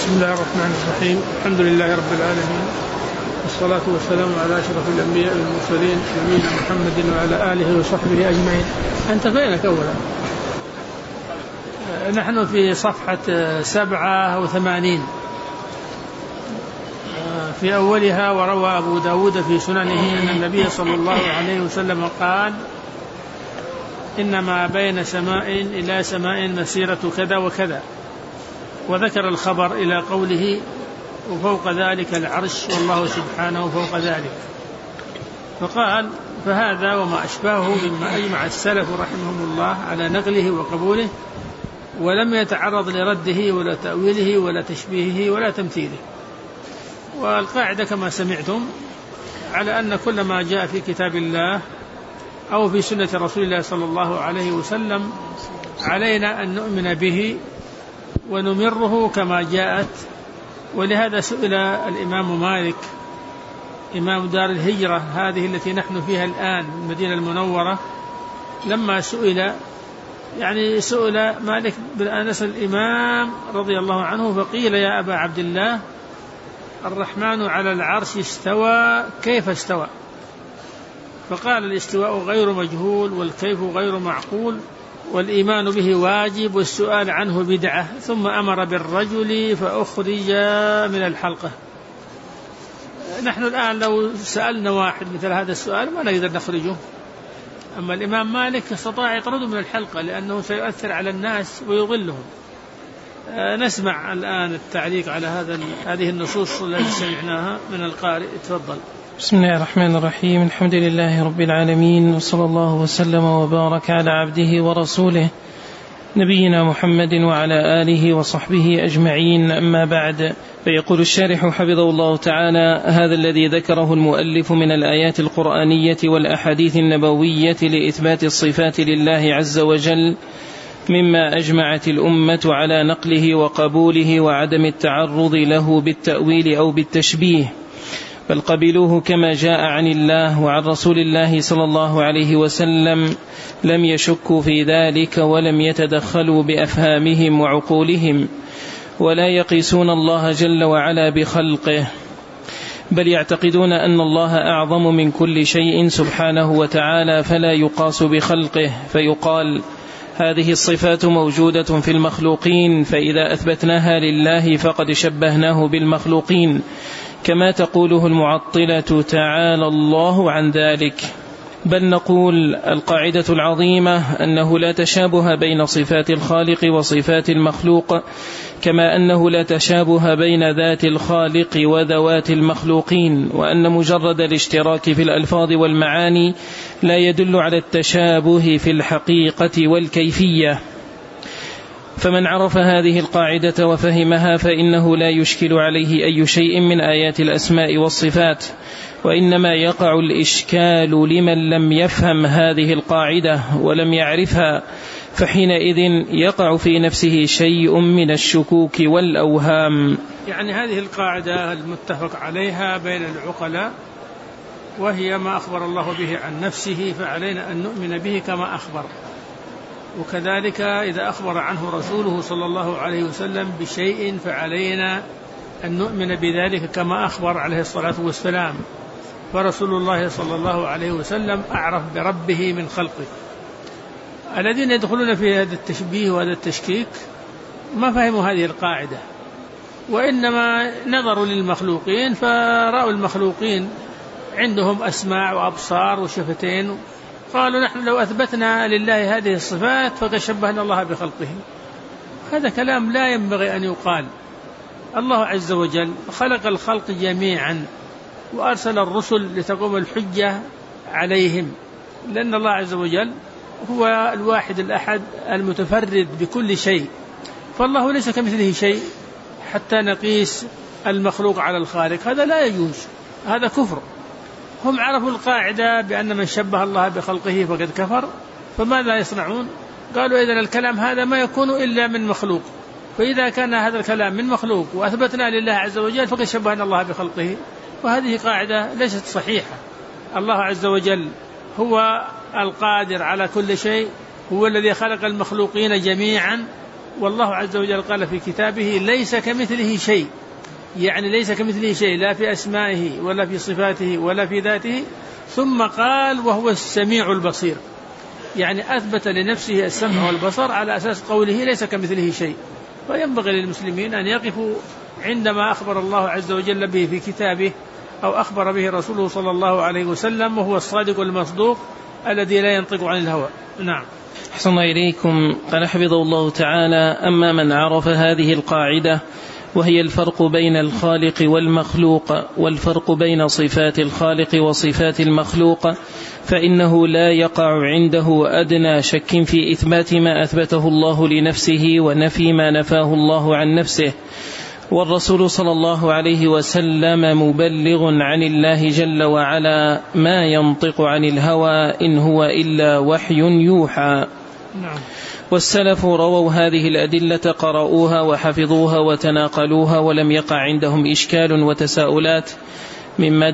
بسم الله الرحمن الرحيم. الحمد لله رب العالمين، والصلاة والسلام على أشرف الأنبياء والمرسلين نبينا محمد وعلى آله وصحبه أجمعين. أنت فينك أولا؟ نحن في صفحة 87 في أولها. وروى أبو داود في سننه أن النبي صلى الله عليه وسلم قال: إنما بين سماء إلى سماء مسيرة كذا وكذا، وذكر الخبر إلى قوله: وفوق ذلك العرش والله سبحانه فوق ذلك. فقال: فهذا وما أشبهه مما أجمع السلف رحمهم الله على نقله وقبوله، ولم يتعرض لرده ولا تأويله ولا تشبيهه ولا تمثيله. والقاعدة كما سمعتم على أن كل ما جاء في كتاب الله أو في سنة رسول الله صلى الله عليه وسلم علينا أن نؤمن به ونمره كما جاءت. ولهذا سئل الإمام مالك إمام دار الهجرة هذه التي نحن فيها الآن المدينة المنورة، لما سئل مالك بن أنس الإمام رضي الله عنه، فقيل: يا أبا عبد الله، الرحمن على العرش استوى، كيف استوى؟ فقال: الاستواء غير مجهول، والكيف غير معقول، والإيمان به واجب، والسؤال عنه بدعة. ثم أمر بالرجل فأخرج من الحلقة. نحن الآن لو سألنا واحد مثل هذا السؤال ما نقدر نخرجه، أما الإمام مالك استطاع يطرده من الحلقة لأنه سيؤثر على الناس ويضلهم. نسمع الآن التعليق على هذه النصوص التي سمعناها من القارئ. تفضل. بسم الله الرحمن الرحيم. الحمد لله رب العالمين، وصلى الله وسلم وبارك على عبده ورسوله نبينا محمد وعلى آله وصحبه أجمعين. أما بعد، فيقول الشارح حفظه الله تعالى: هذا الذي ذكره المؤلف من الآيات القرآنية والأحاديث النبوية لإثبات الصفات لله عز وجل مما أجمعت الأمة على نقله وقبوله وعدم التعرض له بالتأويل أو بالتشبيه، بل قبلوه كما جاء عن الله وعن رسول الله صلى الله عليه وسلم، لم يشكوا في ذلك ولم يتدخلوا بأفهامهم وعقولهم، ولا يقيسون الله جل وعلا بخلقه، بل يعتقدون أن الله أعظم من كل شيء سبحانه وتعالى، فلا يقاس بخلقه. فيقال: هذه الصفات موجودة في المخلوقين، فإذا أثبتناها لله فقد شبهناه بالمخلوقين، كما تقوله المعطلة تعالى الله عن ذلك. بل نقول: القاعدة العظيمة أنه لا تشابه بين صفات الخالق وصفات المخلوق، كما أنه لا تشابه بين ذات الخالق وذوات المخلوقين، وأن مجرد الاشتراك في الألفاظ والمعاني لا يدل على التشابه في الحقيقة والكيفية. فمن عرف هذه القاعدة وفهمها فإنه لا يشكل عليه أي شيء من آيات الأسماء والصفات، وإنما يقع الإشكال لمن لم يفهم هذه القاعدة ولم يعرفها، فحينئذ يقع في نفسه شيء من الشكوك والأوهام. يعني هذه القاعدة المتفق عليها بين العقلاء، وهي ما أخبر الله به عن نفسه فعلينا أن نؤمن به كما أخبر، وكذلك إذا أخبر عنه رسوله صلى الله عليه وسلم بشيء فعلينا أن نؤمن بذلك كما أخبر عليه الصلاة والسلام. فرسول الله صلى الله عليه وسلم أعرف بربه من خلقه. الذين يدخلون في هذا التشبيه وهذا التشكيك ما فهموا هذه القاعدة، وإنما نظروا للمخلوقين فرأوا المخلوقين عندهم أسماع وأبصار وشفتين، قالوا: نحن لو أثبتنا لله هذه الصفات فقد شبهنا الله بخلقه. هذا كلام لا ينبغي أن يقال. الله عز وجل خلق الخلق جميعا وأرسل الرسل لتقوم الحجة عليهم، لأن الله عز وجل هو الواحد الأحد المتفرد بكل شيء، فالله ليس كمثله شيء حتى نقيس المخلوق على الخالق، هذا لا يجوز، هذا كفر. هم عرفوا القاعدة بأن من شبه الله بخلقه فقد كفر، فماذا يصنعون؟ قالوا: إذن الكلام هذا ما يكون إلا من مخلوق، فإذا كان هذا الكلام من مخلوق وأثبتنا لله عز وجل فقد شبهنا الله بخلقه. وهذه قاعدة ليست صحيحة. الله عز وجل هو القادر على كل شيء، هو الذي خلق المخلوقين جميعا، والله عز وجل قال في كتابه ليس كمثله شيء، يعني ليس كمثله شيء لا في أسمائه ولا في صفاته ولا في ذاته، ثم قال وهو السميع البصير، يعني أثبت لنفسه السمع والبصر على أساس قوله ليس كمثله شيء. فينبغي للمسلمين أن يقفوا عندما أخبر الله عز وجل به في كتابه أو أخبر به رسوله صلى الله عليه وسلم، وهو الصادق المصدوق الذي لا ينطق عن الهوى. نعم. أحسن إليكم. قال حفظه الله تعالى: أما من عرف هذه القاعدة وهي الفرق بين الخالق والمخلوق والفرق بين صفات الخالق وصفات المخلوق، فإنه لا يقع عنده أدنى شك في إثبات ما أثبته الله لنفسه ونفي ما نفاه الله عن نفسه. والرسول صلى الله عليه وسلم مبلغ عن الله جل وعلا، ما ينطق عن الهوى إن هو إلا وحي يوحى. نعم. والسلف رووا هذه الأدلة، قرأوها وحفظوها وتناقلوها، ولم يقع عندهم إشكال وتساؤلات مما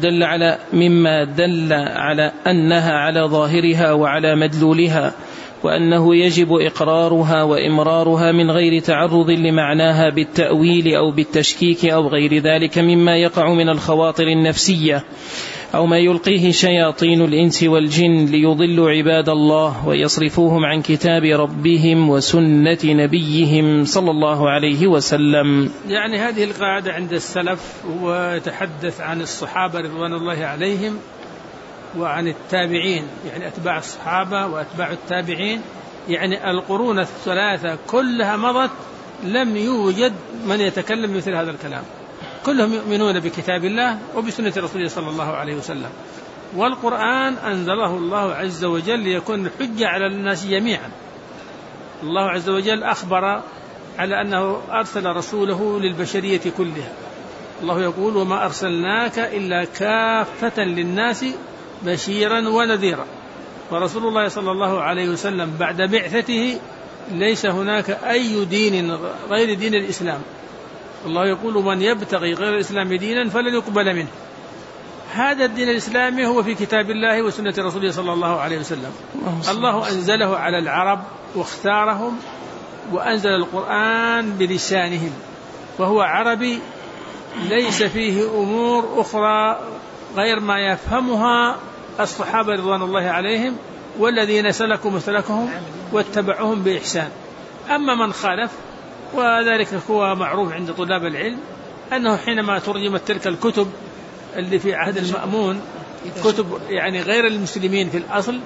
دل على أنها على ظاهرها وعلى مدلولها، وأنه يجب إقرارها وإمرارها من غير تعرض لمعناها بالتأويل أو بالتشكيك أو غير ذلك مما يقع من الخواطر النفسية أو ما يلقيه شياطين الإنس والجن ليضلوا عباد الله ويصرفوهم عن كتاب ربهم وسنة نبيهم صلى الله عليه وسلم. يعني هذه القاعدة عند السلف، ويتحدث عن الصحابة رضوان الله عليهم وعن التابعين، يعني أتباع الصحابة وأتباع التابعين، يعني القرون الثلاثة كلها مضت لم يوجد من يتكلم مثل هذا الكلام، كلهم يؤمنون بكتاب الله وبسنة رسوله صلى الله عليه وسلم، والقرآن أنزله الله عز وجل ليكون حجة على الناس جميعا. الله عز وجل أخبر على أنه أرسل رسوله للبشرية كلها. الله يقول: وما أرسلناك إلا كافة للناس بشيرا ونذيرا. ورسول الله صلى الله عليه وسلم بعد بعثته ليس هناك أي دين غير دين الإسلام. الله يقول: من يبتغي غير الإسلام دينا فلن يقبل منه. هذا الدين الإسلامي هو في كتاب الله وسنة رسوله صلى الله عليه وسلم. الله أنزله على العرب واختارهم، وأنزل القرآن بلسانهم، وهو عربي ليس فيه أمور أخرى غير ما يفهمها الصحابة رضوان الله عليهم والذين سلكوا مسلكهم واتبعوهم بإحسان. أما من خالف، وذلك هو معروف عند طلاب العلم، أنه حينما ترجمت تلك الكتب اللي في عهد المأمون، كتب يعني غير المسلمين في الأصل،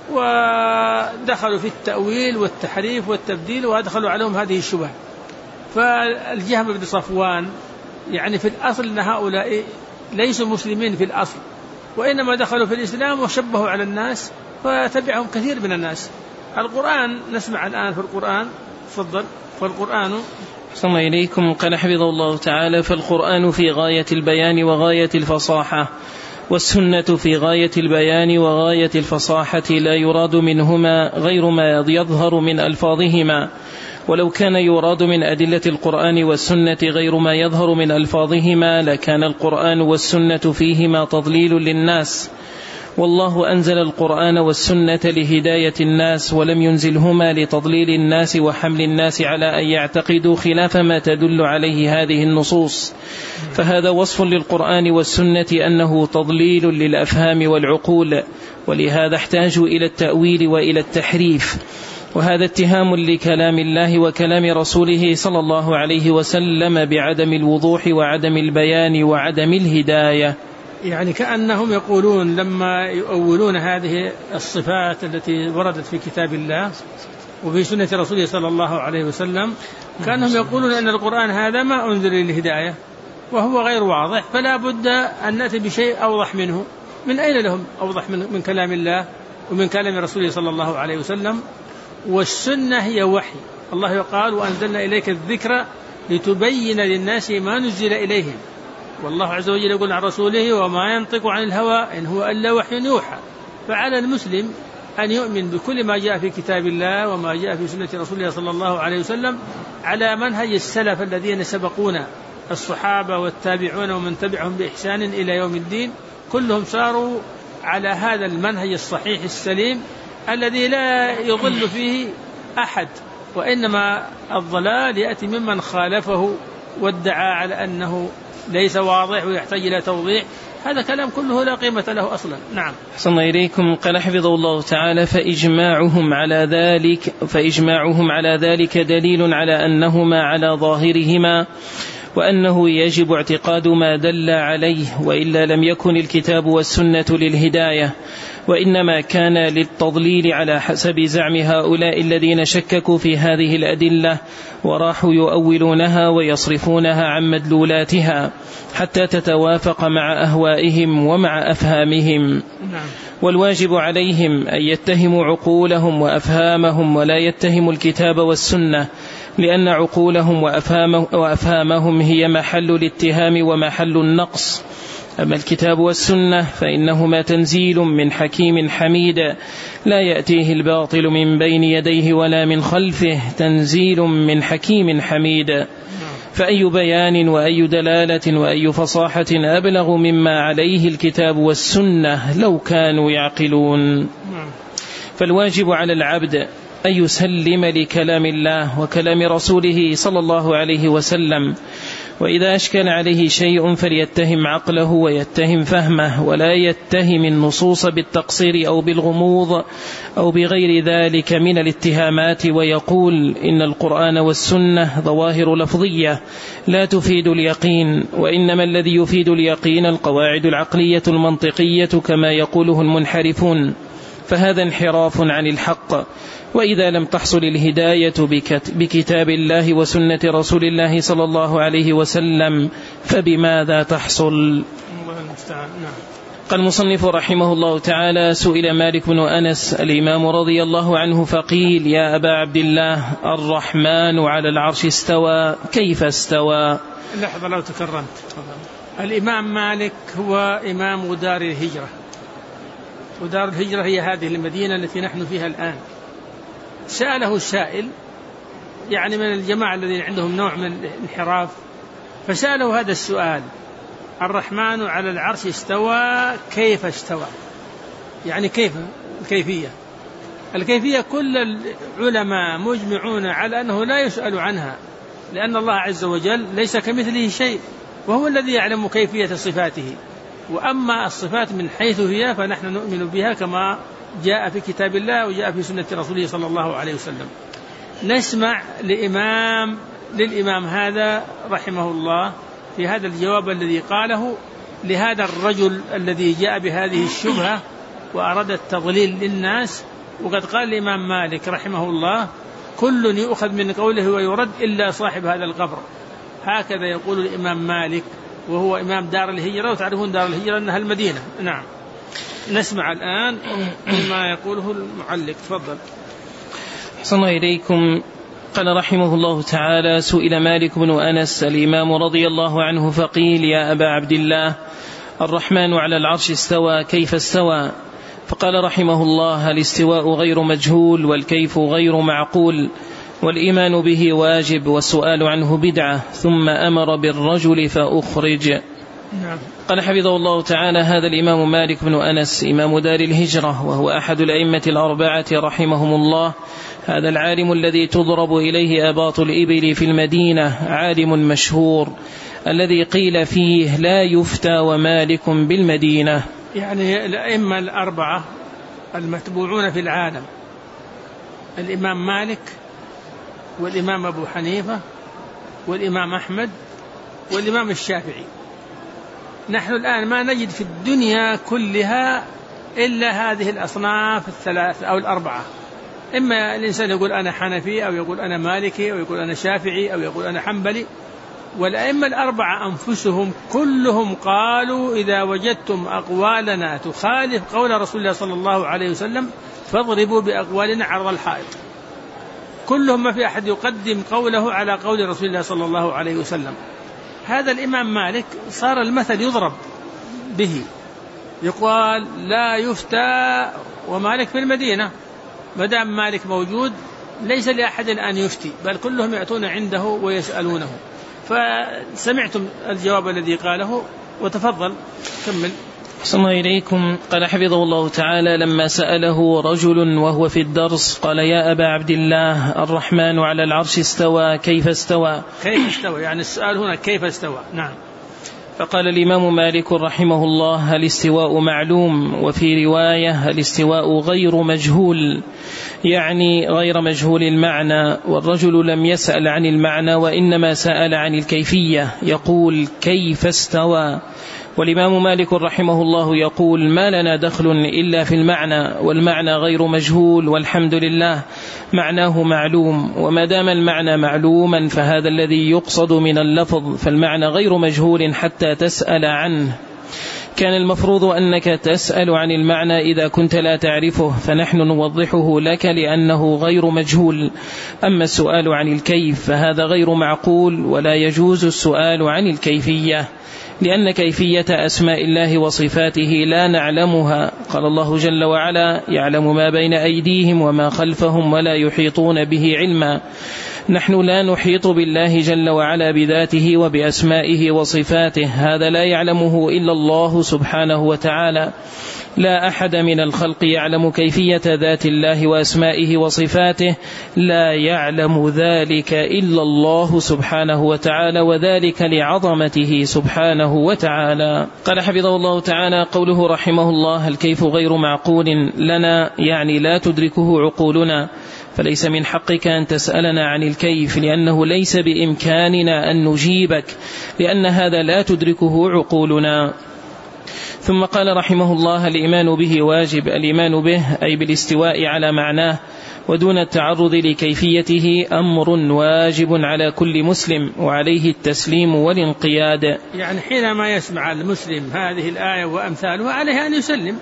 ودخلوا في التأويل والتحريف والتبديل، وأدخلوا عليهم هذه الشبهة. فالجهم بن صفوان يعني في الأصل أن هؤلاء ليسوا مسلمين في الأصل، وإنما دخلوا في الإسلام وشبهوا على الناس فتبعهم كثير من الناس. القرآن نسمع الآن في القرآن، تفضل. فالقرآن صلى إليكم. قال حفظه الله تعالى: فالقرآن في غاية البيان وغاية الفصاحة، والسنة في غاية البيان وغاية الفصاحة، لا يراد منهما غير ما يظهر من ألفاظهما، ولو كان يراد من أدلة القرآن والسنة غير ما يظهر من ألفاظهما لكان القرآن والسنة فيهما تضليل للناس. والله أنزل القرآن والسنة لهداية الناس، ولم ينزلهما لتضليل الناس وحمل الناس على أن يعتقدوا خلاف ما تدل عليه هذه النصوص. فهذا وصف للقرآن والسنة أنه تضليل للأفهام والعقول، ولهذا احتاجوا إلى التأويل وإلى التحريف، وهذا اتهام لكلام الله وكلام رسوله صلى الله عليه وسلم بعدم الوضوح وعدم البيان وعدم الهداية. يعني كأنهم يقولون لما يؤولون هذه الصفات التي وردت في كتاب الله وفي سنة رسوله صلى الله عليه وسلم، كأنهم يقولون أن القرآن هذا ما أنزل للهداية وهو غير واضح، فلا بد أن نأتي بشيء أوضح منه. من أين لهم أوضح من كلام الله ومن كلام رسوله صلى الله عليه وسلم؟ والسنة هي وحي. الله يقال: وأنزلنا إليك الذكر لتبين للناس ما نزل إليهم. والله عز وجل يقول عن رسوله: وما ينطق عن الهوى إن هو إلا وحي يوحى. فعلى المسلم أن يؤمن بكل ما جاء في كتاب الله وما جاء في سنة رسوله صلى الله عليه وسلم على منهج السلف الذين سبقونا، الصحابة والتابعون ومن تبعهم بإحسان إلى يوم الدين، كلهم ساروا على هذا المنهج الصحيح السليم الذي لا يضل فيه أحد وإنما الضلال يأتي ممن خالفه وادعى على أنه ليس واضح ويحتاج إلى توضيح. هذا كلام كله لا قيمة له أصلا. نعم. أحسن إليكم. قال حفظه الله تعالى: فإجماعهم على ذلك دليل على أنهما على ظاهرهما، وأنه يجب اعتقاد ما دل عليه، وإلا لم يكن الكتاب والسنة للهداية، وإنما كان للتضليل على حسب زعم هؤلاء الذين شككوا في هذه الأدلة وراحوا يؤولونها ويصرفونها عن مدلولاتها حتى تتوافق مع أهوائهم ومع أفهامهم. والواجب عليهم أن يتهموا عقولهم وأفهامهم ولا يتهموا الكتاب والسنة، لأن عقولهم وأفهامهم هي محل الاتهام ومحل النقص. أما الكتاب والسنة فإنهما تنزيل من حكيم حميد لا يأتيه الباطل من بين يديه ولا من خلفه، تنزيل من حكيم حميد. فأي بيان وأي دلالة وأي فصاحة أبلغ مما عليه الكتاب والسنة لو كانوا يعقلون. فالواجب على العبد أن يسلم لكلام الله وكلام رسوله صلى الله عليه وسلم، وإذا أشكل عليه شيء فليتهم عقله ويتهم فهمه، ولا يتهم النصوص بالتقصير أو بالغموض أو بغير ذلك من الاتهامات، ويقول إن القرآن والسنة ظواهر لفظية لا تفيد اليقين، وإنما الذي يفيد اليقين القواعد العقلية المنطقية كما يقوله المنحرفون، فهذا انحراف عن الحق. وإذا لم تحصل الهداية بكتاب الله وسنة رسول الله صلى الله عليه وسلم فبماذا تحصل؟ قال المصنف رحمه الله تعالى: سئل مالك بن أنس الإمام رضي الله عنه فقيل: يا أبا عبد الله، الرحمن على العرش استوى، كيف استوى؟ لحظة لو تكرمت. الإمام مالك هو إمام دار الهجرة، ودار الهجرة هي هذه المدينة التي نحن فيها الآن. سأله السائل يعني من الجماعة الذين عندهم نوع من الانحراف، فسأله هذا السؤال: الرحمن على العرش استوى، كيف استوى؟ يعني كيف الكيفية كل العلماء مجمعون على أنه لا يسأل عنها، لأن الله عز وجل ليس كمثله شيء، وهو الذي يعلم كيفية صفاته. وأما الصفات من حيث هي فنحن نؤمن بها كما جاء في كتاب الله وجاء في سنة رسوله صلى الله عليه وسلم. نسمع للإمام هذا رحمه الله في هذا الجواب الذي قاله لهذا الرجل الذي جاء بهذه الشبهة وأراد التضليل للناس. وقد قال الإمام مالك رحمه الله: كل يؤخذ من قوله ويرد إلا صاحب هذا القبر. هكذا يقول الإمام مالك، وهو إمام دار الهجرة، وتعرفون دار الهجرة أنها المدينة. نعم. نسمع الآن ما يقوله المعلق. تفضل. أحسن إليكم. قال رحمه الله تعالى: سئل مالك بن أنس الإمام رضي الله عنه فقيل: يا أبا عبد الله، الرحمن على العرش استوى، كيف استوى؟ فقال رحمه الله: الاستواء غير مجهول، والكيف غير معقول، والإيمان به واجب، والسؤال عنه بدعة، ثم أمر بالرجل فأخرج. قال حفظه الله تعالى: هذا الإمام مالك بن أنس إمام دار الهجرة، وهو أحد الأئمة الأربعة رحمهم الله، هذا العالم الذي تضرب إليه أباط الإبل في المدينة، عالم مشهور الذي قيل فيه: لا يفتى ومالك بالمدينة. يعني الأئمة الأربعة المتبوعون في العالم: الإمام مالك، والإمام أبو حنيفة، والإمام أحمد، والإمام الشافعي. نحن الآن ما نجد في الدنيا كلها إلا هذه الأصناف الثلاث أو الأربعة. إما الإنسان يقول أنا حنفي، أو يقول أنا مالكي، أو يقول أنا شافعي، أو يقول أنا حنبلي. والأئمة الأربعة أنفسهم كلهم قالوا: إذا وجدتم أقوالنا تخالف قول رسول الله صلى الله عليه وسلم فاضربوا بأقوالنا عرض الحائط. كلهم ما في أحد يقدم قوله على قول رسول الله صلى الله عليه وسلم. هذا الإمام مالك صار المثل يضرب به، يقال: لا يفتى ومالك في المدينة. مدام مالك موجود ليس لأحد أن يفتي، بل كلهم يأتون عنده ويسألونه. فسمعتم الجواب الذي قاله، وتفضل كمل. صلى الله إليكم. قال حفظه الله تعالى: لما سأله رجل وهو في الدرس قال: يا أبا عبد الله، الرحمن على العرش استوى، كيف استوى؟ كيف استوى يعني السؤال هنا كيف استوى. نعم. فقال الإمام مالك رحمه الله: الاستواء معلوم، وفي رواية الاستواء غير مجهول، يعني غير مجهول المعنى. والرجل لم يسأل عن المعنى وإنما سأل عن الكيفية، يقول: كيف استوى؟ والإمام مالك رحمه الله يقول: ما لنا دخل إلا في المعنى، والمعنى غير مجهول، والحمد لله معناه معلوم. وما دام المعنى معلوما فهذا الذي يقصد من اللفظ، فالمعنى غير مجهول حتى تسأل عنه. كان المفروض أنك تسأل عن المعنى إذا كنت لا تعرفه، فنحن نوضحه لك لأنه غير مجهول. أما السؤال عن الكيف فهذا غير معقول، ولا يجوز السؤال عن الكيفية، لأن كيفية أسماء الله وصفاته لا نعلمها. قال الله جل وعلا: يعلم ما بين أيديهم وما خلفهم ولا يحيطون به علما. نحن لا نحيط بالله جل وعلا بذاته وبأسمائه وصفاته، هذا لا يعلمه إلا الله سبحانه وتعالى. لا أحد من الخلق يعلم كيفية ذات الله وأسمائه وصفاته، لا يعلم ذلك إلا الله سبحانه وتعالى، وذلك لعظمته سبحانه وتعالى. قال حفظه الله تعالى: قوله رحمه الله: الكيف غير معقول لنا، يعني لا تدركه عقولنا، فليس من حقك أن تسألنا عن الكيف، لأنه ليس بإمكاننا أن نجيبك، لأن هذا لا تدركه عقولنا. ثم قال رحمه الله: الإيمان به واجب، الإيمان به أي بالاستواء على معناه ودون التعرض لكيفيته أمر واجب على كل مسلم، وعليه التسليم والانقياد. يعني حينما يسمع المسلم هذه الآية وأمثالها عليه أن يسلم،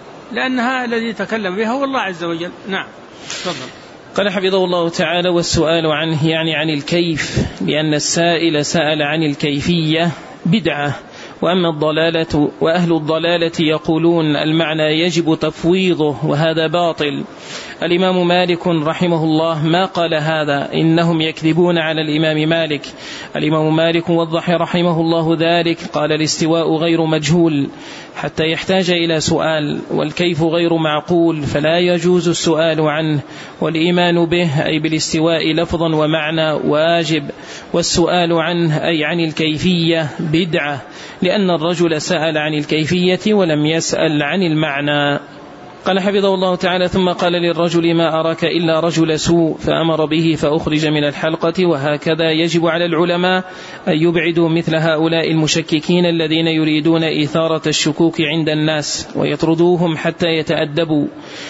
لأنها الذي تكلم بها هو الله عز وجل. نعم، تفضل. قال حفظه الله تعالى: والسؤال عنه يعني عن الكيف، لأن السائل سأل عن الكيفية بدعة. وأما الضلالة وأهل الضلالة يقولون المعنى يجب تفويضه، وهذا باطل. الإمام مالك رحمه الله ما قال هذا، إنهم يكذبون على الإمام مالك. الإمام مالك وضح رحمه الله ذلك، قال: الاستواء غير مجهول حتى يحتاج إلى سؤال، والكيف غير معقول فلا يجوز السؤال عنه، والإيمان به أي بالاستواء لفظا ومعنى واجب، والسؤال عنه أي عن الكيفية بدعة، لأن الرجل سأل عن الكيفية ولم يسأل عن المعنى. قال حفظه الله تعالى: ثم قال للرجل: ما أراك إلا رجل سوء، فأمر به فأخرج من الحلقة. وهكذا يجب على العلماء أن يبعدوا مثل هؤلاء المشككين الذين يريدون إثارة الشكوك عند الناس، ويطردوهم حتى يتأدبوا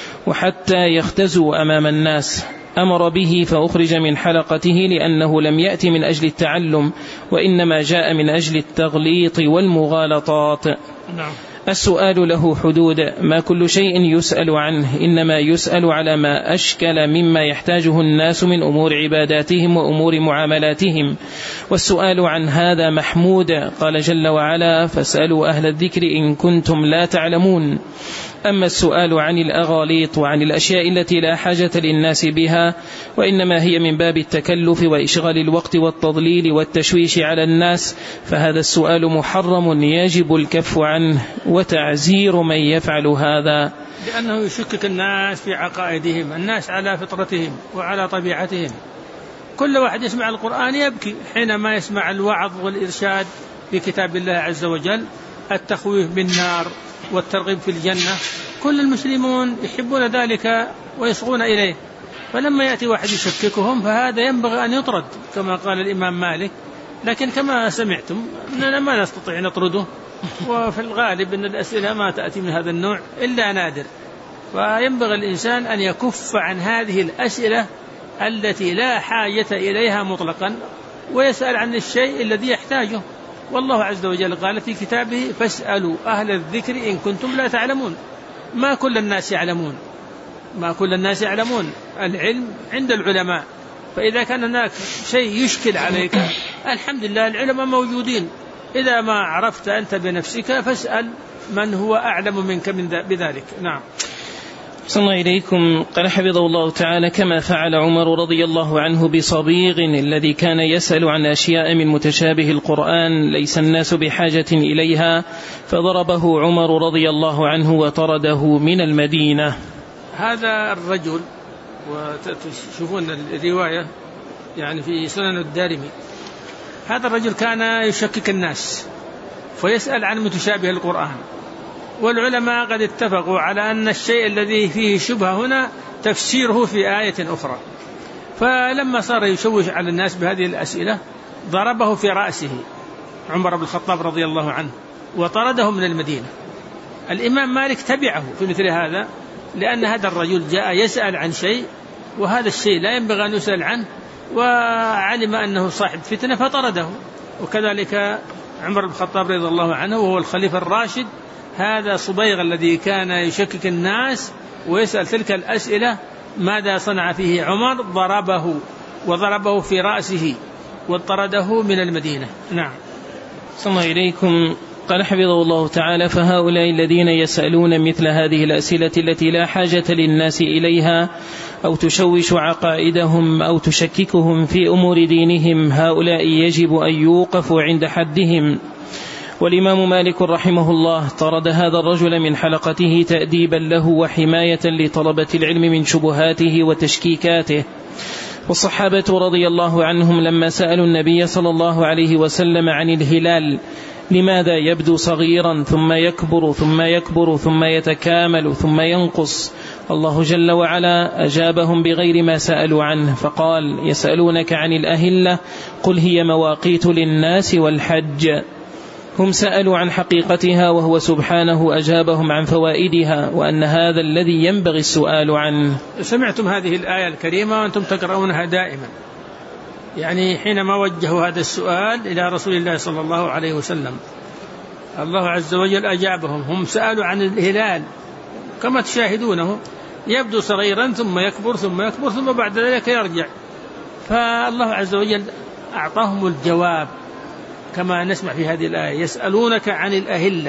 وحتى يختزوا أمام الناس. أمر به فأخرج من حلقته، لأنه لم يأتي من أجل التعلم، وإنما جاء من أجل التغليط والمغالطات. نعم. السؤال له حدود، ما كل شيء يسأل عنه، إنما يسأل على ما أشكل مما يحتاجه الناس من أمور عباداتهم وأمور معاملاتهم، والسؤال عن هذا محمود. قال جل وعلا: فاسألوا أهل الذكر إن كنتم لا تعلمون. أما السؤال عن الأغاليط وعن الأشياء التي لا حاجة للناس بها، وإنما هي من باب التكلف وإشغال الوقت والتضليل والتشويش على الناس، فهذا السؤال محرم يجب الكف عنه وتعزير من يفعل هذا، لأنه يشكك الناس في عقائدهم. الناس على فطرتهم وعلى طبيعتهم. كل واحد يسمع القرآن يبكي حينما يسمع الوعظ والإرشاد في كتاب الله عز وجل، التخويف بالنار والترغيب في الجنة. كل المسلمون يحبون ذلك ويصغون إليه، فلما يأتي واحد يشككهم فهذا ينبغي أن يطرد كما قال الإمام مالك. لكن كما سمعتم أننا ما نستطيع نطرده، وفي الغالب أن الأسئلة ما تأتي من هذا النوع إلا نادر، فينبغي الإنسان أن يكف عن هذه الأسئلة التي لا حاجة إليها مطلقا، ويسأل عن الشيء الذي يحتاجه. والله عز وجل قال في كتابه: فاسألوا أهل الذكر إن كنتم لا تعلمون. ما كل الناس يعلمون، ما كل الناس يعلمون. العلم عند العلماء، فإذا كان هناك شيء يشكل عليك الحمد لله العلماء موجودين. إذا ما عرفت أنت بنفسك فاسأل من هو أعلم منك بذلك. نعم. صلى الله إليكم. قال حفظه الله تعالى: كما فعل عمر رضي الله عنه بصبيغ الذي كان يسأل عن أشياء من متشابه القرآن ليس الناس بحاجة إليها، فضربه عمر رضي الله عنه وطرده من المدينة. هذا الرجل، وتشوفون الرواية يعني في سنن الدارمي، هذا الرجل كان يشكك الناس فيسأل عن متشابه القرآن، والعلماء قد اتفقوا على أن الشيء الذي فيه شبهة هنا تفسيره في آية أخرى، فلما صار يشوش على الناس بهذه الأسئلة ضربه في رأسه عمر بن الخطاب رضي الله عنه وطرده من المدينة. الإمام مالك تبعه في مثل هذا، لأن هذا الرجل جاء يسأل عن شيء وهذا الشيء لا ينبغي أن يسأل عنه، وعلم أنه صاحب فتنة فطرده. وكذلك عمر بن الخطاب رضي الله عنه وهو الخليفة الراشد، هذا صبيغ الذي كان يشكك الناس ويسأل تلك الأسئلة ماذا صنع فيه عمر؟ ضربه وضربه في رأسه وطرده من المدينة. نعم. صلى الله إليكم. قال حفظه الله تعالى: فهؤلاء الذين يسألون مثل هذه الأسئلة التي لا حاجة للناس إليها أو تشوش عقائدهم أو تشككهم في أمور دينهم، هؤلاء يجب أن يوقفوا عند حدهم. والإمام مالك رحمه الله طرد هذا الرجل من حلقته تأديبا له وحماية لطلبة العلم من شبهاته وتشكيكاته. والصحابة رضي الله عنهم لما سألوا النبي صلى الله عليه وسلم عن الهلال لماذا يبدو صغيرا ثم يكبر ثم يكبر ثم يتكامل ثم ينقص، الله جل وعلا أجابهم بغير ما سألوا عنه فقال: يسألونك عن الأهلة قل هي مواقيت للناس والحج. هم سألوا عن حقيقتها وهو سبحانه أجابهم عن فوائدها، وأن هذا الذي ينبغي السؤال عنه. سمعتم هذه الآية الكريمة وأنتم تقرؤونها دائما، يعني حينما وجهوا هذا السؤال إلى رسول الله صلى الله عليه وسلم الله عز وجل أجابهم. هم سألوا عن الهلال كما تشاهدونه يبدو صغيرا ثم يكبر ثم يكبر ثم بعد ذلك يرجع، فالله عز وجل أعطاهم الجواب كما نسمع في هذه الآية: يسألونك عن الأهلة،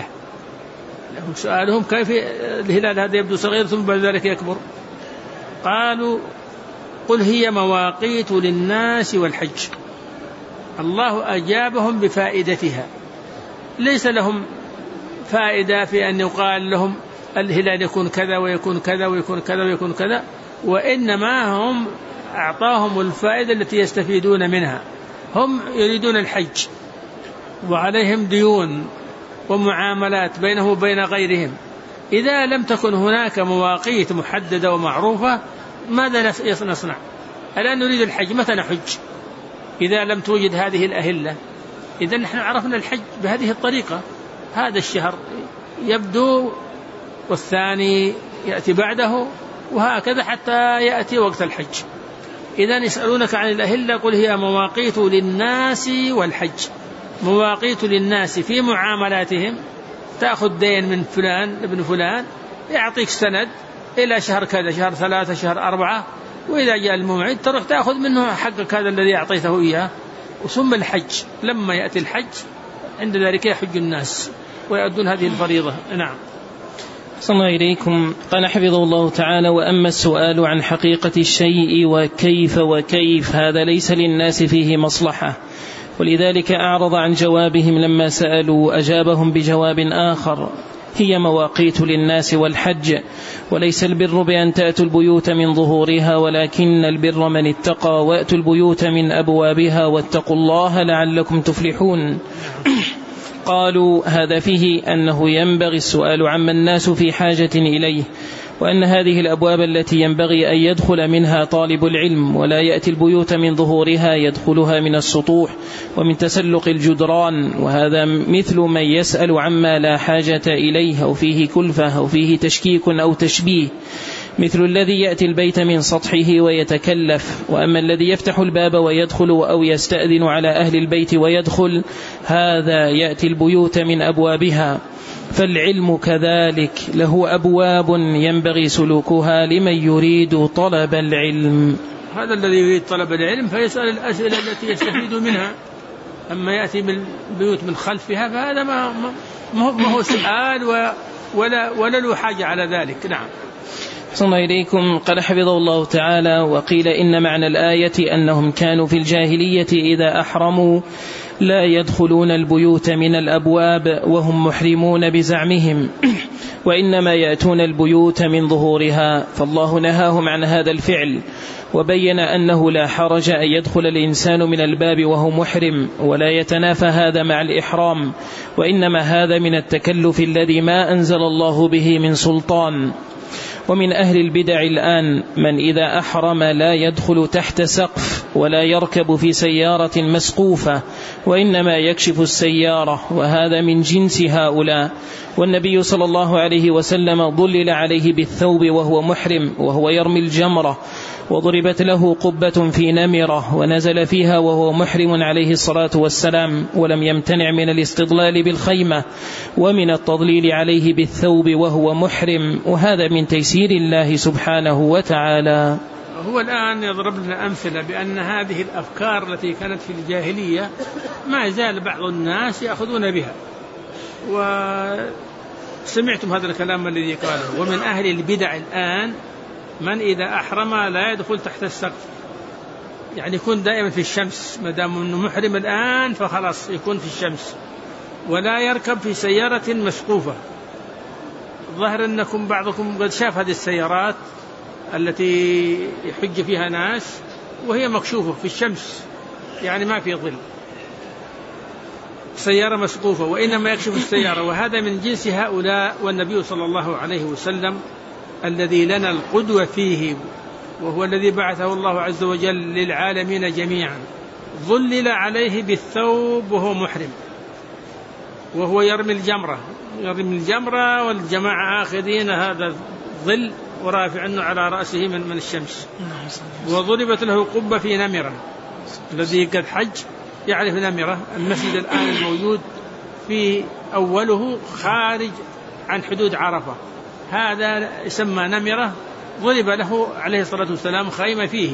لهم سؤالهم كيف الهلال هذا يبدو صغير ثم بعد ذلك يكبر؟ قالوا: قل هي مواقيت للناس والحج. الله أجابهم بفائدتها، ليس لهم فائدة في أن يقال لهم الهلال يكون كذا ويكون كذا ويكون كذا ويكون كذا، وإنما هم أعطاهم الفائدة التي يستفيدون منها. هم يريدون الحج وعليهم ديون ومعاملات بينه وبين غيرهم، إذا لم تكن هناك مواقيت محددة ومعروفة ماذا نصنع؟ الآن نريد الحج، متى نحج إذا لم توجد هذه الأهلة؟ إذا نحن عرفنا الحج بهذه الطريقة، هذا الشهر يبدو والثاني يأتي بعده وهكذا حتى يأتي وقت الحج. إذا يسألونك عن الأهلة قل هي مواقيت للناس والحج. مواقيت للناس في معاملاتهم، تأخذ دين من فلان ابن فلان يعطيك سند إلى شهر كذا، شهر 3 شهر 4، وإذا جاء الموعد تروح تأخذ منه حقك هذا الذي أعطيته إياه. ثم الحج، لما يأتي الحج عند ذلك يحج الناس ويؤدون هذه الفريضة. نعم. صلى الله إليكم. قال حفظه الله تعالى: وأما السؤال عن حقيقة الشيء وكيف هذا ليس للناس فيه مصلحة، ولذلك أعرض عن جوابهم لما سألوا، أجابهم بجواب آخر: هي مواقيت للناس والحج، وليس البر بأن تأتوا البيوت من ظهورها، ولكن البر من اتقى، وأتوا البيوت من أبوابها، واتقوا الله لعلكم تفلحون. قالوا: هذا فيه أنه ينبغي السؤال عما الناس في حاجة إليه، وأن هذه الأبواب التي ينبغي أن يدخل منها طالب العلم، ولا يأتي البيوت من ظهورها، يدخلها من السطوح ومن تسلق الجدران، وهذا مثل من يسأل عما لا حاجة إليه أو فيه كلفة أو فيه تشكيك أو تشبيه، مثل الذي يأتي البيت من سطحه ويتكلف. وأما الذي يفتح الباب ويدخل أو يستأذن على أهل البيت ويدخل، هذا يأتي البيوت من أبوابها. فالعلم كذلك له أبواب ينبغي سلوكها لمن يريد طلب العلم. هذا الذي يريد طلب العلم فيسأل الأسئلة التي يستفيد منها، أما يأتي بالبيوت من خلفها فهذا ما هو سؤال ولا له حاجة على ذلك. نعم. صلى الله إليكم. قال حفظه الله تعالى: وقيل إن معنى الآية أنهم كانوا في الجاهلية إذا أحرموا لا يدخلون البيوت من الأبواب وهم محرمون بزعمهم، وإنما يأتون البيوت من ظهورها، فالله نهاهم عن هذا الفعل، وبين أنه لا حرج أن يدخل الإنسان من الباب وهو محرم، ولا يتنافى هذا مع الإحرام، وإنما هذا من التكلف الذي ما أنزل الله به من سلطان. ومن أهل البدع الآن من إذا أحرم لا يدخل تحت سقف ولا يركب في سيارة مسقوفة، وإنما يكشف السيارة، وهذا من جنس هؤلاء. والنبي صلى الله عليه وسلم ضلل عليه بالثوب وهو محرم وهو يرمي الجمرة، وضربت له قبة في نمرة ونزل فيها وهو محرم عليه الصلاة والسلام، ولم يمتنع من الاستضلال بالخيمة ومن التضليل عليه بالثوب وهو محرم، وهذا من تيسير الله سبحانه وتعالى. هو الآن يضرب لنا أمثلة بأن هذه الأفكار التي كانت في الجاهلية ما زال بعض الناس يأخذون بها. وسمعتم هذا الكلام الذي قاله: ومن أهل البدع الآن من إذا أحرم لا يدخل تحت السقف، يعني يكون دائما في الشمس، ما دام أنه محرم الآن فخلاص يكون في الشمس، ولا يركب في سيارة مسقوفة. ظهر أنكم بعضكم قد شاف هذه السيارات التي يحج فيها ناس وهي مكشوفة في الشمس، يعني ما في ظل، سيارة مسقوفة، وإنما يكشف السيارة، وهذا من جنس هؤلاء. والنبي صلى الله عليه وسلم الذي لنا القدوة فيه، وهو الذي بعثه الله عز وجل للعالمين جميعا، ظلل عليه بالثوب وهو محرم، وهو يرمي الجمرة والجماعة آخذين هذا الظل ورافعينه على رأسه من الشمس، وضربت له قبة في نمرة. الذي قد حج يعرف نمرة، المسجد الآن الموجود في أوله خارج عن حدود عرفة، هذا يسمى نمرة، ضرب له عليه الصلاة والسلام خيمة فيه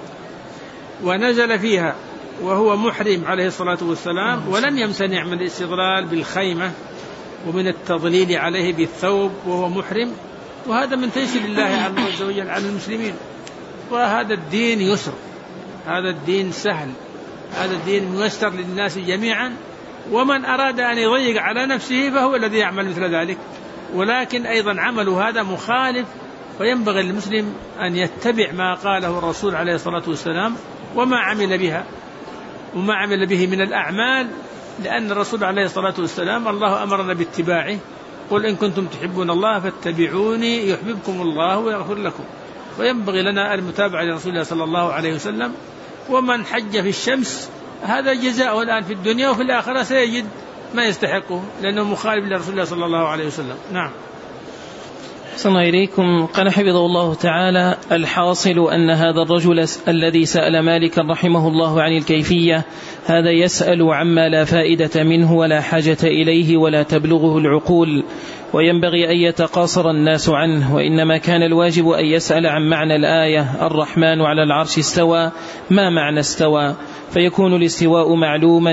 ونزل فيها وهو محرم عليه الصلاة والسلام، ولم يمتنع من الاستضلال بالخيمة ومن التضليل عليه بالثوب وهو محرم. وهذا من تيسير الله عز وجل على المسلمين. وهذا الدين يسر، هذا الدين سهل، هذا الدين ميسر للناس جميعا، ومن أراد أن يضيق على نفسه فهو الذي يعمل مثل ذلك. ولكن أيضا عمله هذا مخالف، فينبغي للمسلم أن يتبع ما قاله الرسول عليه الصلاة والسلام وما عمل به من الأعمال، لأن الرسول عليه الصلاة والسلام الله أمرنا باتباعه: قل إن كنتم تحبون الله فاتبعوني يحببكم الله ويغفر لكم. وينبغي لنا المتابعة لرسول الله صلى الله عليه وسلم. ومن حج في الشمس هذا جزاؤه الآن في الدنيا، وفي الآخرة سيجد ما يستحقه، لأنه مخالف لرسول الله صلى الله عليه وسلم. نعم. صلى الله إليكم. قال حفظه الله تعالى: الحاصل أن هذا الرجل الذي سأل مالكا رحمه الله عن الكيفية هذا يسأل عما لا فائدة منه ولا حاجة إليه ولا تبلغه العقول، وينبغي أن يتقاصر الناس عنه، وإنما كان الواجب أن يسأل عن معنى الآية: الرحمن على العرش استوى، ما معنى استوى؟ فيكون الاستواء معلوما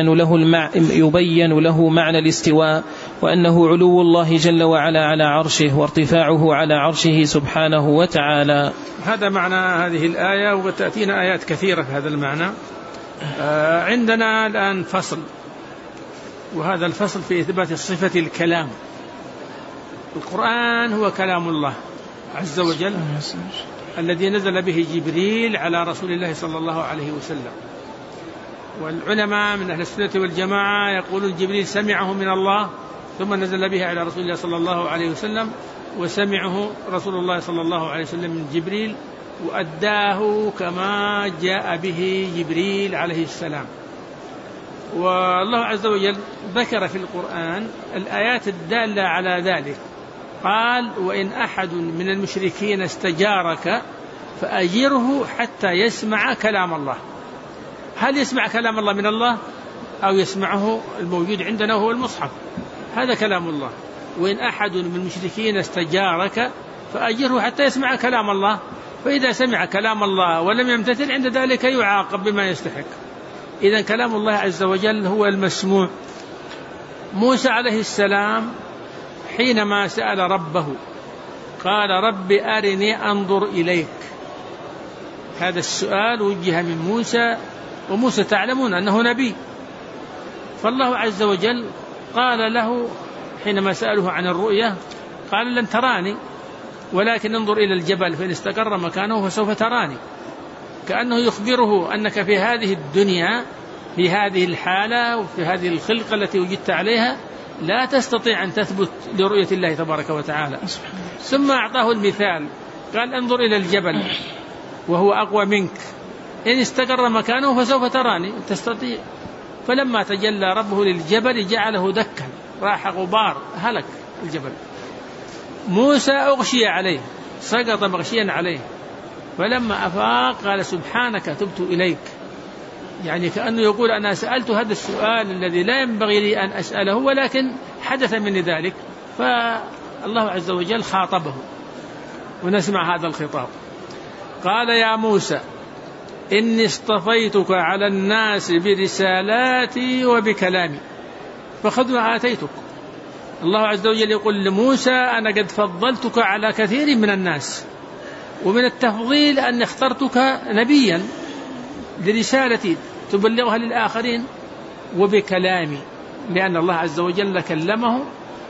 يبين له معنى الاستواء، وأنه علو الله جل وعلا على عرشه وارتفاعه على عرشه سبحانه وتعالى. هذا معنى هذه الآية، وتأتينا آيات كثيرة في هذا المعنى. عندنا الآن فصل، وهذا الفصل في إثبات صفة الكلام. القرآن هو كلام الله عز وجل الذي نزل به جبريل على رسول الله صلى الله عليه وسلم. والعلماء من أهل السنة والجماعة يقولون جبريل سمعه من الله ثم نزل به على رسول الله صلى الله عليه وسلم، وسمعه رسول الله صلى الله عليه وسلم من جبريل وأداه كما جاء به جبريل عليه السلام. والله عز وجل ذكر في القرآن الآيات الدالة على ذلك، قال: وإن أحد من المشركين استجارك فأجره حتى يسمع كلام الله. هل يسمع كلام الله من الله أو يسمعه الموجود عندنا هو المصحف؟ هذا كلام الله. وإن أحد من المشركين استجارك فأجره حتى يسمع كلام الله، فإذا سمع كلام الله ولم يمتثل عند ذلك يعاقب بما يستحق. إذن كلام الله عز وجل هو المسموع. موسى عليه السلام حينما سأل ربه قال رب أرني أنظر إليك. هذا السؤال وجه من موسى، وموسى تعلمون أنه نبي، فالله عز وجل قال له حينما سأله عن الرؤية قال لن تراني ولكن انظر إلى الجبل فإن استقر مكانه فسوف تراني، كأنه يخبره أنك في هذه الدنيا في هذه الحالة وفي هذه الخلقة التي وجدت عليها لا تستطيع أن تثبت لرؤية الله تبارك وتعالى. ثم أعطاه المثال قال انظر إلى الجبل وهو أقوى منك إن استقر مكانه فسوف تراني تستطيع. فلما تجلى ربه للجبل جعله دكا راح غبار هلك الجبل. موسى أغشي عليه سقط مغشيا عليه، فلما أفاق قال سبحانك تبت إليك، يعني كأنه يقول أنا سألت هذا السؤال الذي لا ينبغي لي أن أسأله ولكن حدث مني ذلك. فالله عز وجل خاطبه، ونسمع هذا الخطاب. قال يا موسى إني اصطفيتك على الناس برسالاتي وبكلامي فخذ ما آتيتك. الله عز وجل يقول لموسى أنا قد فضلتك على كثير من الناس، ومن التفضيل أن اخترتك نبيا لرسالتي تبلغها للآخرين وبكلامي، لأن الله عز وجل كلمه،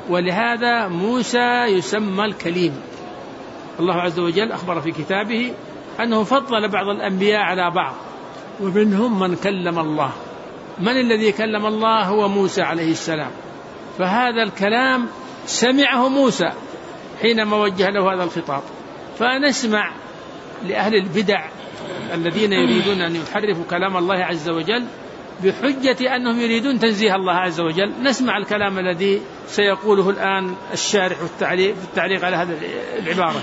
ولهذا موسى يسمى الكليم. الله عز وجل أخبر في كتابه أنه فضل بعض الأنبياء على بعض ومنهم من كلم الله. من الذي كلم الله؟ هو موسى عليه السلام. فهذا الكلام سمعه موسى حينما وجه له هذا الخطاب. فنسمع لأهل البدع الذين يريدون أن يحرفوا كلام الله عز وجل بحجة أنهم يريدون تنزيه الله عز وجل، نسمع الكلام الذي سيقوله الآن الشارح في التعليق على هذه العبارة.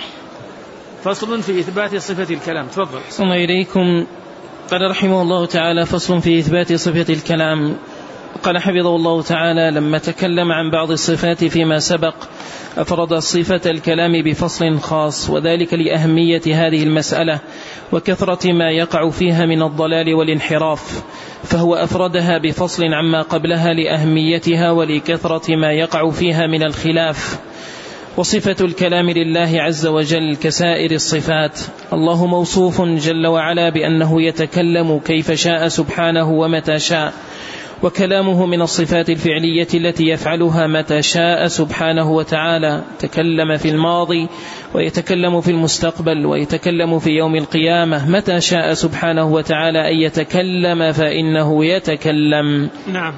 فصل في إثبات صفة الكلام. تفضل. صلى الله إليكم. قال رحمه الله تعالى فصل في إثبات صفة الكلام. قال حفظه الله تعالى لما تكلم عن بعض الصفات فيما سبق أفرد صفة الكلام بفصل خاص، وذلك لأهمية هذه المسألة وكثرة ما يقع فيها من الضلال والانحراف، فهو أفردها بفصل عما قبلها لأهميتها ولكثرة ما يقع فيها من الخلاف. وصفة الكلام لله عز وجل كسائر الصفات، الله موصوف جل وعلا بأنه يتكلم كيف شاء سبحانه ومتى شاء، وكلامه من الصفات الفعلية التي يفعلها متى شاء سبحانه وتعالى. تكلم في الماضي ويتكلم في المستقبل ويتكلم في يوم القيامة، متى شاء سبحانه وتعالى أن يتكلم فإنه يتكلم. نعم.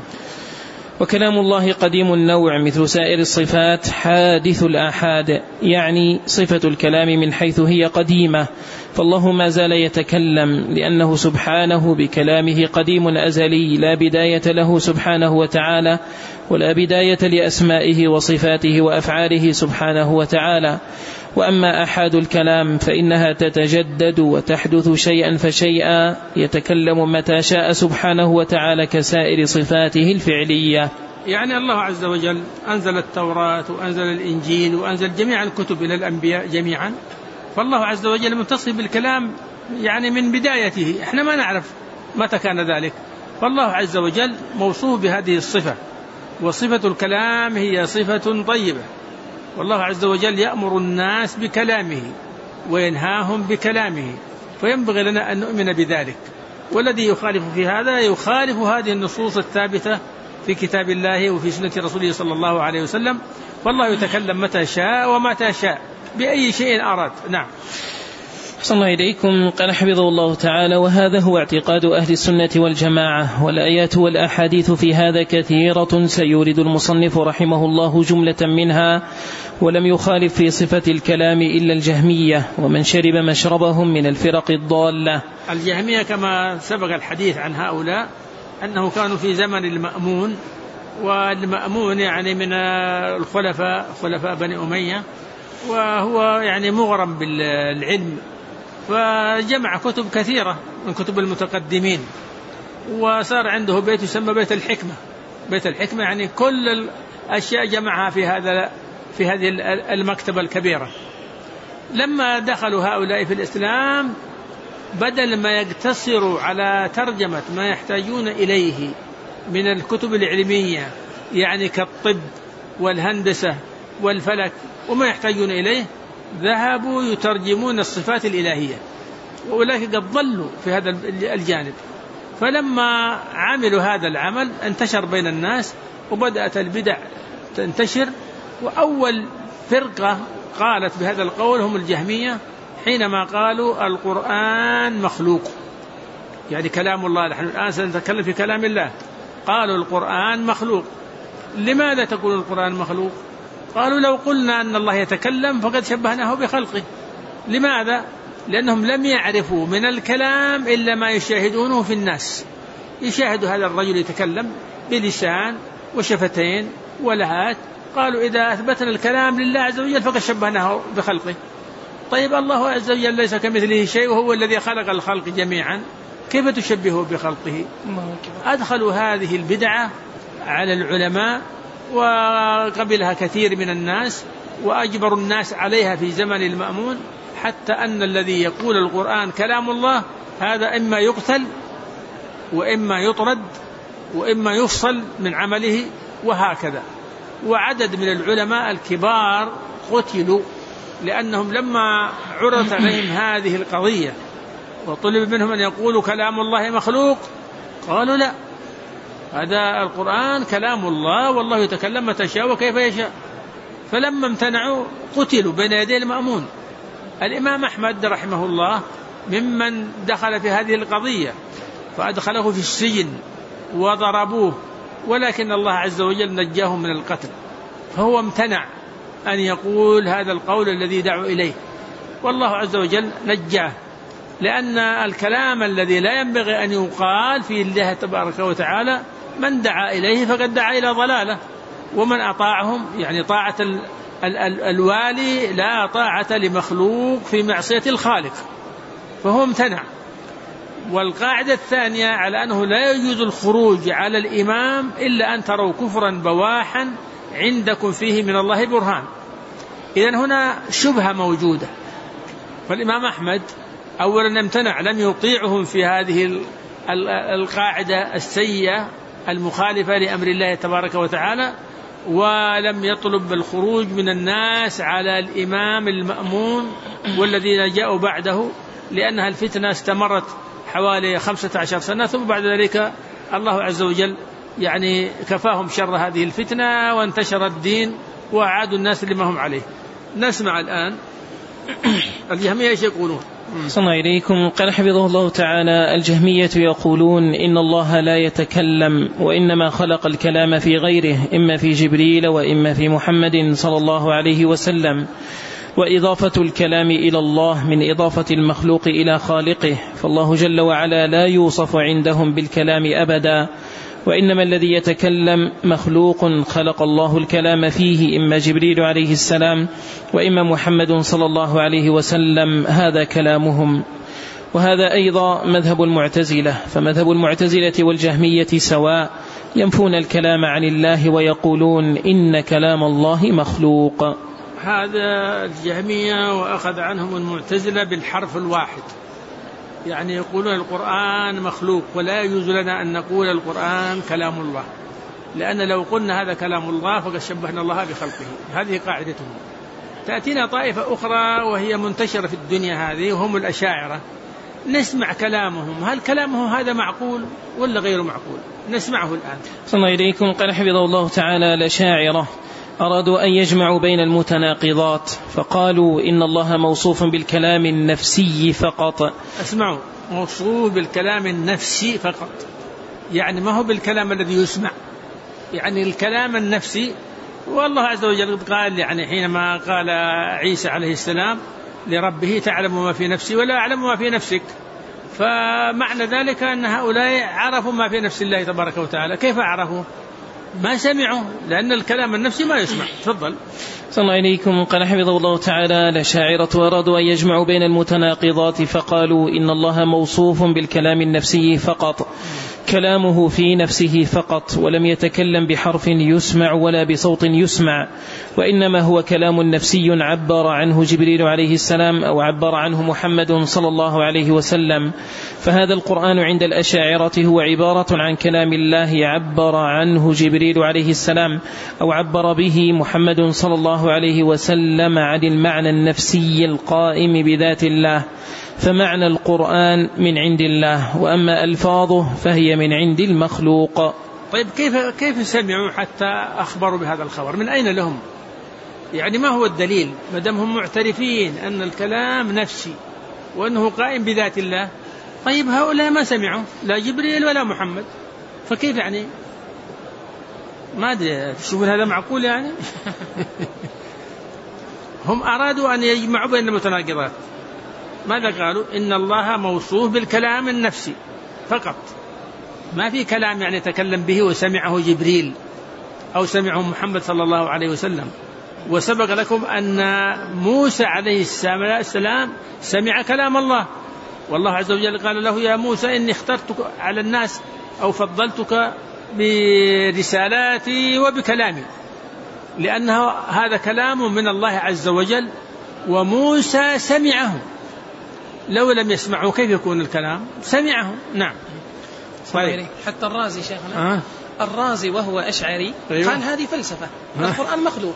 وكلام الله قديم النوع مثل سائر الصفات حادث الآحاد، يعني صفة الكلام من حيث هي قديمة، فالله ما زال يتكلم لأنه سبحانه بكلامه قديم أزلي لا بداية له سبحانه وتعالى، ولا بداية لأسمائه وصفاته وأفعاله سبحانه وتعالى. وأما أحاد الكلام فإنها تتجدد وتحدث شيئا فشيئا، يتكلم متى شاء سبحانه وتعالى كسائر صفاته الفعلية. يعني الله عز وجل أنزل التوراة وأنزل الإنجيل وأنزل جميع الكتب إلى الأنبياء جميعا، فالله عز وجل متصف بالكلام يعني من بدايته، احنا ما نعرف متى كان ذلك، فالله عز وجل موصوف بهذه الصفة. وصفة الكلام هي صفة طيبة، والله عز وجل يأمر الناس بكلامه وينهاهم بكلامه، فينبغي لنا أن نؤمن بذلك. والذي يخالف في هذا يخالف هذه النصوص الثابتة في كتاب الله وفي سنة رسوله صلى الله عليه وسلم، والله يتكلم متى شاء ومتى شاء بأي شيء أراد. نعم. صلى الله إليكم. قال حفظه الله تعالى وهذا هو اعتقاد أهل السنة والجماعة، والآيات والأحاديث في هذا كثيرة سيورد المصنف رحمه الله جملة منها، ولم يخالف في صفة الكلام إلا الجهمية ومن شرب مشربهم من الفرق الضالة. الجهمية كما سبق الحديث عن هؤلاء أنه كانوا في زمن المأمون، والمأمون يعني من خلفاء بني أمية، وهو يعني مغرم بالعلم، فجمع كتب كثيرة من كتب المتقدمين، وصار عنده بيت يسمى بيت الحكمة. بيت الحكمة يعني كل الأشياء جمعها في هذه المكتبة الكبيرة. لما دخلوا هؤلاء في الإسلام بدل ما يقتصروا على ترجمة ما يحتاجون إليه من الكتب العلمية يعني كالطب والهندسة والفلك وما يحتاجون إليه، ذهبوا يترجمون الصفات الإلهية، وأولئك قد ضلوا في هذا الجانب. فلما عملوا هذا العمل انتشر بين الناس وبدأت البدع تنتشر. وأول فرقة قالت بهذا القول هم الجهمية، حينما قالوا القرآن مخلوق، يعني كلام الله. نحن الآن سنتكلم في كلام الله. قالوا القرآن مخلوق. لماذا تقول القرآن مخلوق؟ قالوا لو قلنا أن الله يتكلم فقد شبهناه بخلقه. لماذا؟ لأنهم لم يعرفوا من الكلام إلا ما يشاهدونه في الناس. يشاهد هذا الرجل يتكلم بلسان وشفتين ولهات، قالوا إذا أثبتنا الكلام لله عز وجل فقد شبهناه بخلقه. طيب الله عز وجل ليس كمثله شيء وهو الذي خلق الخلق جميعا، كيف تشبهه بخلقه؟ أدخلوا هذه البدعة على العلماء وقبلها كثير من الناس وأجبروا الناس عليها في زمن المأمون، حتى أن الذي يقول القرآن كلام الله هذا إما يقتل وإما يطرد وإما يفصل من عمله وهكذا. وعدد من العلماء الكبار قتلوا لأنهم لما عرضت عليهم هذه القضية وطلب منهم أن يقولوا كلام الله مخلوق قالوا لا، هذا القرآن كلام الله والله يتكلم متى يشاء وكيف يشاء. فلما امتنعوا قتلوا بين يدي المأمون. الإمام أحمد رحمه الله ممن دخل في هذه القضية فأدخله في السجن وضربوه، ولكن الله عز وجل نجاه من القتل، فهو امتنع أن يقول هذا القول الذي دعوا إليه، والله عز وجل نجاه. لأن الكلام الذي لا ينبغي أن يقال في الله تبارك وتعالى من دعا إليه فقد دعا إلى ضلالة، ومن أطاعهم يعني طاعة الوالي لا طاعة لمخلوق في معصية الخالق، فهو امتنع. والقاعدة الثانية على أنه لا يجوز الخروج على الإمام إلا أن تروا كفرا بواحا عندكم فيه من الله برهان. إذن هنا شبهة موجودة. فالإمام أحمد أولا امتنع، لم يطيعهم في هذه القاعدة السيئة المخالفة لأمر الله تبارك وتعالى، ولم يطلب بالخروج من الناس على الإمام المأمون والذين جاءوا بعده، لأنها الفتنة استمرت حوالي 15 سنة، ثم بعد ذلك الله عز وجل يعني كفاهم شر هذه الفتنة وانتشر الدين وأعادوا الناس لما هم عليه. نسمع الآن الجهمية ايش يقولون. صلى إليكم. قال حفظه الله تعالى: الجهمية يقولون إن الله لا يتكلم، وإنما خلق الكلام في غيره، إما في جبريل وإما في محمد صلى الله عليه وسلم، وإضافة الكلام إلى الله من إضافة المخلوق إلى خالقه، فالله جل وعلا لا يوصف عندهم بالكلام أبدا، وإنما الذي يتكلم مخلوق خلق الله الكلام فيه، إما جبريل عليه السلام وإما محمد صلى الله عليه وسلم، هذا كلامهم. وهذا أيضا مذهب المعتزلة، فمذهب المعتزلة والجهمية سواء، ينفون الكلام عن الله ويقولون إن كلام الله مخلوق. هذا الجهمية وأخذ عنهم المعتزلة بالحرف الواحد، يعني يقولون القرآن مخلوق، ولا يجوز لنا أن نقول القرآن كلام الله، لأن لو قلنا هذا كلام الله فقد شبهنا الله بخلقه. هذه قاعدتهم. تأتينا طائفة أخرى وهي منتشرة في الدنيا هذه وهم الأشاعرة، نسمع كلامهم، هل كلامه هذا معقول ولا غير معقول؟ نسمعه الآن. صلى الله إليكم. قال حفظه الله تعالى: الأشاعرة أرادوا أن يجمعوا بين المتناقضات، فقالوا إن الله موصوف بالكلام النفسي فقط. اسمعوا، موصوف بالكلام النفسي فقط، يعني ما هو بالكلام الذي يسمع، يعني الكلام النفسي. والله عز وجل قال يعني حينما قال عيسى عليه السلام لربه: تعلم ما في نفسي ولا أعلم ما في نفسك، فمعنى ذلك أن هؤلاء عرفوا ما في نفس الله تبارك وتعالى. كيف عرفوا؟ ما سمعوا، لأن الكلام النفسي ما يسمع. تفضل. صلى الله عليكم. قال حفظه الله تعالى: الأشاعرة أرادوا أن يجمعوا بين المتناقضات، فقالوا إن الله موصوف بالكلام النفسي فقط، كلامه في نفسه فقط، ولم يتكلم بحرف يسمع ولا بصوت يسمع، وإنما هو كلام نفسي عبر عنه جبريل عليه السلام أو عبر عنه محمد صلى الله عليه وسلم. فهذا القرآن عند الأشاعرة هو عبارة عن كلام الله عبر عنه جبريل عليه السلام أو عبر به محمد صلى الله عليه وسلم عن المعنى النفسي القائم بذات الله، فمعنى القرآن من عند الله، وأما ألفاظه فهي من عند المخلوق. طيب كيف سمعوا حتى أخبروا بهذا الخبر؟ من أين لهم؟ يعني ما هو الدليل ما دام هم معترفين أن الكلام نفسي وأنه قائم بذات الله؟ طيب هؤلاء ما سمعوا لا جبريل ولا محمد، فكيف يعني؟ ما أدري، تشوفون هذا معقول يعني؟ هم أرادوا أن يجمعوا بين المتناقضات. ماذا قالوا؟ إن الله موصوف بالكلام النفسي فقط، ما في كلام يعني تكلم به وسمعه جبريل أو سمعه محمد صلى الله عليه وسلم. وسبق لكم أن موسى عليه السلام سمع كلام الله، والله عز وجل قال له يا موسى إني اخترتك على الناس أو فضلتك برسالاتي وبكلامي، لأنه هذا كلام من الله عز وجل وموسى سمعه. لو لم يسمعه كيف يكون الكلام؟ سمعه. نعم. طيب. حتى الرازي شيخنا الرازي وهو أشعري قال هذه فلسفة، القرآن مخلوق.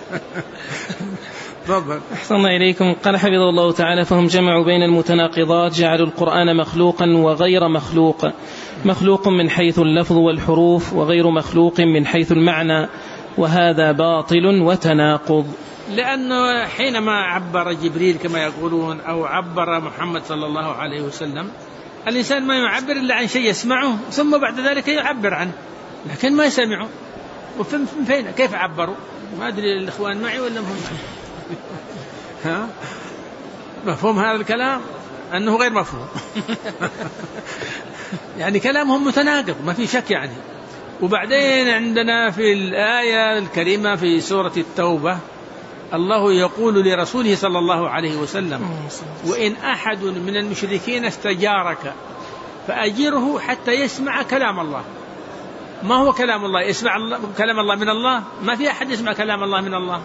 أحسن الله إليكم. قال حفظه الله تعالى فهم جمعوا بين المتناقضات، جعلوا القرآن مخلوقا وغير مخلوق، مخلوق من حيث اللفظ والحروف وغير مخلوق من حيث المعنى، وهذا باطل وتناقض. لأنه حينما عبر جبريل كما يقولون أو عبر محمد صلى الله عليه وسلم، الإنسان ما يعبر إلا عن شيء يسمعه ثم بعد ذلك يعبر عنه، لكن ما يسمعه. وفين كيف عبروا؟ ما أدري الإخوان معي ولا هم ها؟ مفهوم هذا الكلام أنه غير مفهوم. يعني كلامهم متناقض ما في شك يعني. وبعدين عندنا في الآية الكريمة في سورة التوبة الله يقول لرسوله صلى الله عليه وسلم وإن أحد من المشركين استجارك فأجره حتى يسمع كلام الله. ما هو كلام الله؟ يسمع كلام الله من الله؟ ما في أحد يسمع كلام الله من الله،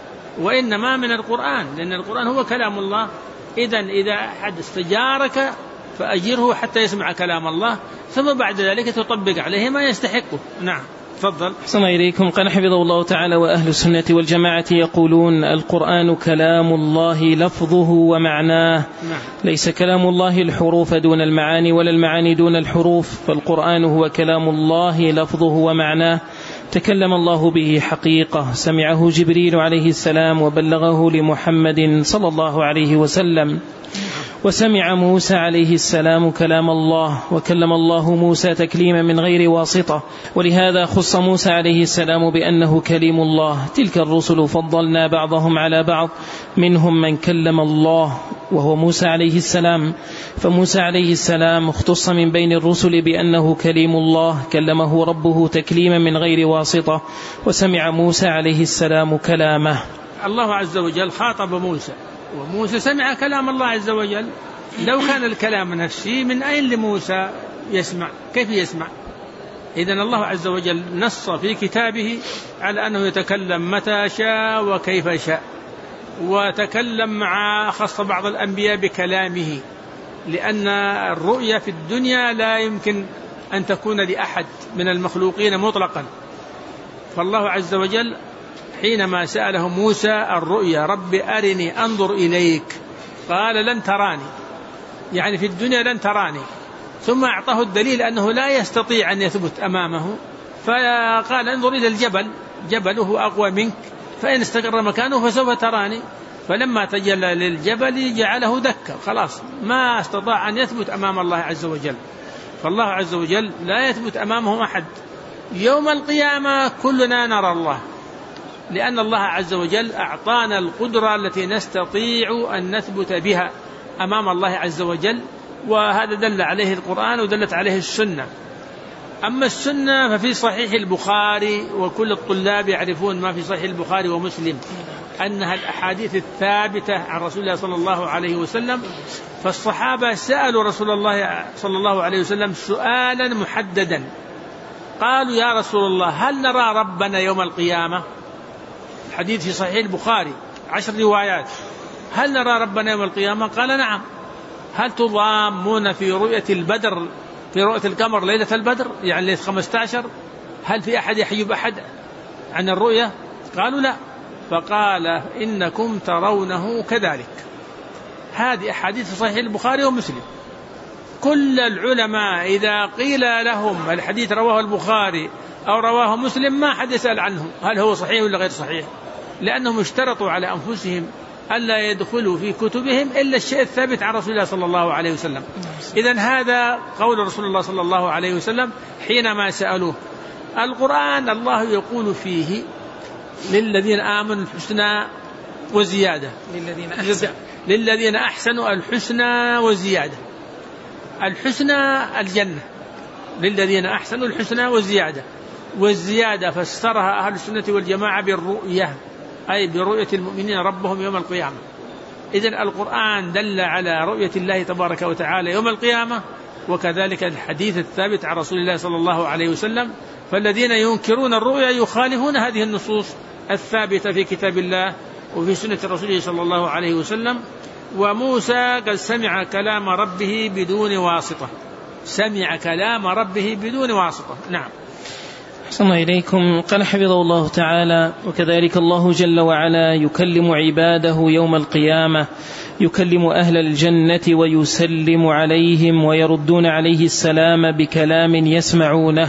وإنما من القرآن، لأن القرآن هو كلام الله. إذا أحد استجارك فأجره حتى يسمع كلام الله ثم بعد ذلك تطبق عليه ما يستحقه. نعم تفضل. أحسن إليكم. قال حفظه الله تعالى وأهل السنة والجماعة يقولون القرآن كلام الله لفظه ومعناه. ليس كلام الله الحروف دون المعاني ولا المعاني دون الحروف، فالقرآن هو كلام الله لفظه ومعناه، تكلم الله به حقيقة، سمعه جبريل عليه السلام وبلغه لمحمد صلى الله عليه وسلم، وسمع موسى عليه السلام كلام الله، وكلم الله موسى تكليما من غير واسطة، ولهذا خص موسى عليه السلام بأنه كليم الله. تلك الرسل فضلنا بعضهم على بعض، منهم من كلم الله وهو موسى عليه السلام، فموسى عليه السلام اختص من بين الرسل بأنه كليم الله، كلمه ربه تكليما من غير واسطة، وسمع موسى عليه السلام كلامه. الله عز وجل خاطب موسى وموسى سمع كلام الله عز وجل. لو كان الكلام نفسي من أين لموسى يسمع؟ كيف يسمع؟ إذن الله عز وجل نص في كتابه على أنه يتكلم متى شاء وكيف شاء، وتكلم مع خص بعض الأنبياء بكلامه، لأن الرؤية في الدنيا لا يمكن أن تكون لأحد من المخلوقين مطلقا. فالله عز وجل حينما سأله موسى الرؤيا رب أرني أنظر إليك، قال لن تراني، يعني في الدنيا لن تراني. ثم أعطاه الدليل أنه لا يستطيع أن يثبت أمامه، فقال انظر إلى الجبل، جبله أقوى منك، فإن استقر مكانه فسوف تراني. فلما تجلى للجبل جعله دكا، خلاص ما استطاع أن يثبت أمام الله عز وجل. فالله عز وجل لا يثبت أمامه أحد. يوم القيامة كلنا نرى الله، لأن الله عز وجل أعطانا القدرة التي نستطيع أن نثبت بها أمام الله عز وجل، وهذا دل عليه القرآن ودلت عليه السنة. أما السنة ففي صحيح البخاري، وكل الطلاب يعرفون ما في صحيح البخاري ومسلم، أنها الأحاديث الثابتة عن رسول الله صلى الله عليه وسلم. فالصحابة سألوا رسول الله صلى الله عليه وسلم سؤالا محددا، قالوا يا رسول الله هل نرى ربنا يوم القيامة؟ الحديث في صحيح البخاري 10 روايات. هل نرى ربنا يوم القيامة؟ قال نعم. هل تضامون في رؤية البدر، في رؤية القمر ليلة البدر يعني ليلة 15؟ هل في أحد يحجب أحد عن الرؤية؟ قالوا لا. فقال إنكم ترونه كذلك. هذه أحاديث في صحيح البخاري ومسلم. كل العلماء إذا قيل لهم الحديث رواه البخاري أو رواه مسلم ما حد يسأل عنه هل هو صحيح ولا غير صحيح، لأنهم اشترطوا على أنفسهم ألا يدخلوا في كتبهم إلا الشيء الثابت عن رسول الله صلى الله عليه وسلم. إذن هذا قول رسول الله صلى الله عليه وسلم حينما سألوه. القرآن الله يقول فيه للذين آمنوا الحسنى وزيادة، للذين أحسنوا الحسنى وزيادة. الحسنى الجنة، للذين أحسنوا الحسنى والزيادة. والزيادة فسرها أهل السنة والجماعة بالرؤية، أي برؤية المؤمنين ربهم يوم القيامة. إذن القرآن دل على رؤية الله تبارك وتعالى يوم القيامة، وكذلك الحديث الثابت عن رسول الله صلى الله عليه وسلم. فالذين ينكرون الرؤيا يخالفون هذه النصوص الثابتة في كتاب الله وفي سنة رسوله صلى الله عليه وسلم. وموسى قد سمع كلام ربه بدون واسطة، سمع كلام ربه بدون واسطة. نعم. أحسن إليكم. قال حفظه الله تعالى: وكذلك الله جل وعلا يكلم عباده يوم القيامة، يكلم أهل الجنة ويسلم عليهم ويردون عليه السلام بكلام يسمعونه،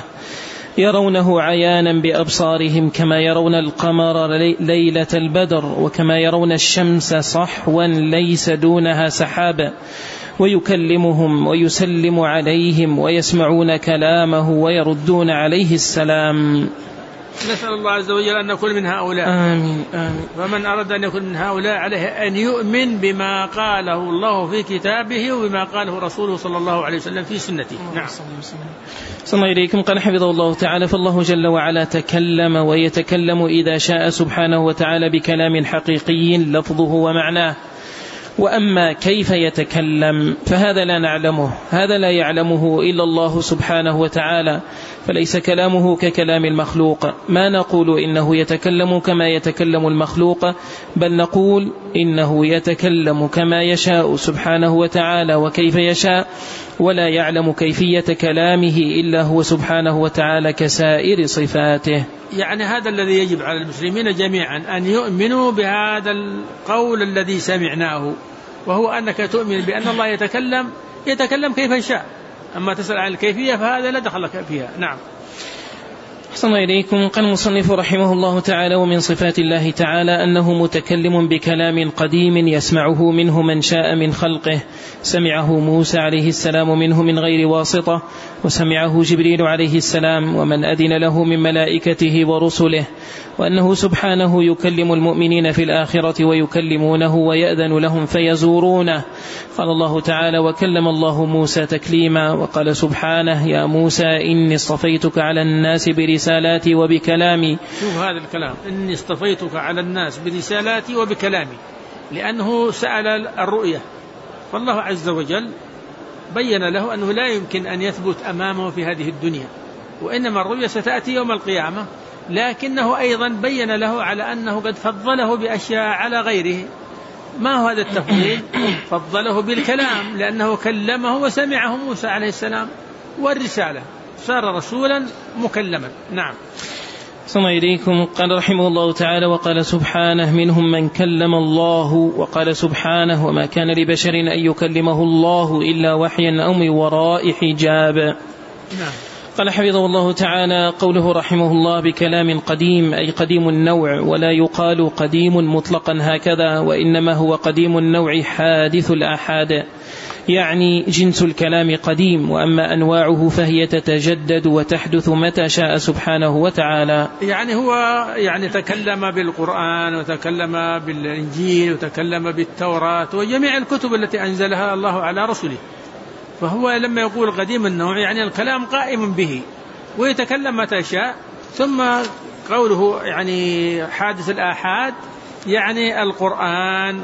يرونه عيانا بأبصارهم كما يرون القمر ليلة البدر، وكما يرون الشمس صحوا ليس دونها سحابا، ويكلمهم ويسلم عليهم ويسمعون كلامه ويردون عليه السلام. نسأل الله عز وجل أن نكون من هؤلاء. آمين آمين. فمن أراد أن يكون من هؤلاء عليه أن يؤمن بما قاله الله في كتابه وبما قاله رسوله صلى الله عليه وسلم في سنته. نعم. صلى الله إليكم. قال حفظه الله تعالى: فالله جل وعلا تكلم ويتكلم إذا شاء سبحانه وتعالى بكلام حقيقي لفظه ومعناه. وأما كيف يتكلم فهذا لا نعلمه، هذا لا يعلمه إلا الله سبحانه وتعالى، فليس كلامه ككلام المخلوق. ما نقول إنه يتكلم كما يتكلم المخلوق، بل نقول إنه يتكلم كما يشاء سبحانه وتعالى وكيف يشاء، ولا يعلم كيفية كلامه إلا هو سبحانه وتعالى كسائر صفاته. يعني هذا الذي يجب على المسلمين جميعا أن يؤمنوا بهذا القول الذي سمعناه، وهو أنك تؤمن بأن الله يتكلم كيف يشاء، أما تسأل عن الكيفية فهذا لا دخل فيها. نعم. أحسن إليكم. قال المصنف رحمه الله تعالى: ومن صفات الله تعالى أنه متكلم بكلام قديم يسمعه منه من شاء من خلقه، سمعه موسى عليه السلام منه من غير واسطة، وسمعه جبريل عليه السلام ومن أذن له من ملائكته ورسله، وأنه سبحانه يكلم المؤمنين في الآخرة ويكلمونه ويأذن لهم فيزورونه. قال الله تعالى: وكلم الله موسى تكليما. وقال سبحانه: يا موسى إني اصطفيتك على الناس برسالاتي وبكلامي. شوف هذا الكلام: إني اصطفيتك على الناس برسالاتي وبكلامي، لأنه سأل الرؤية، فالله عز وجل بين له أنه لا يمكن أن يثبت أمامه في هذه الدنيا، وإنما الرؤية ستأتي يوم القيامة، لكنه أيضا بين له على أنه قد فضله بأشياء على غيره. ما هو هذا التفضيل؟ فضله بالكلام، لأنه كلمه وسمعه موسى عليه السلام، والرسالة صار رسولا مكلما. نعم. صلى إليكم. قال رحمه الله تعالى: وقال سبحانه: منهم من كلم الله. وقال سبحانه: وما كان لبشر أن يكلمه الله إلا وحيا أو من وراء حجاب. نعم. قال حفظه الله تعالى: قوله رحمه الله بكلام قديم أي قديم النوع، ولا يقال قديم مطلقا هكذا، وإنما هو قديم النوع حادث الآحاد، يعني جنس الكلام قديم، وأما أنواعه فهي تتجدد وتحدث متى شاء سبحانه وتعالى. يعني هو تكلم بالقرآن وتكلم بالإنجيل وتكلم بالتوراة وجميع الكتب التي أنزلها الله على رسله، فهو لما يقول قديم النوع يعني الكلام قائم به ويتكلم متى شاء. ثم قوله حادث الآحاد يعني القرآن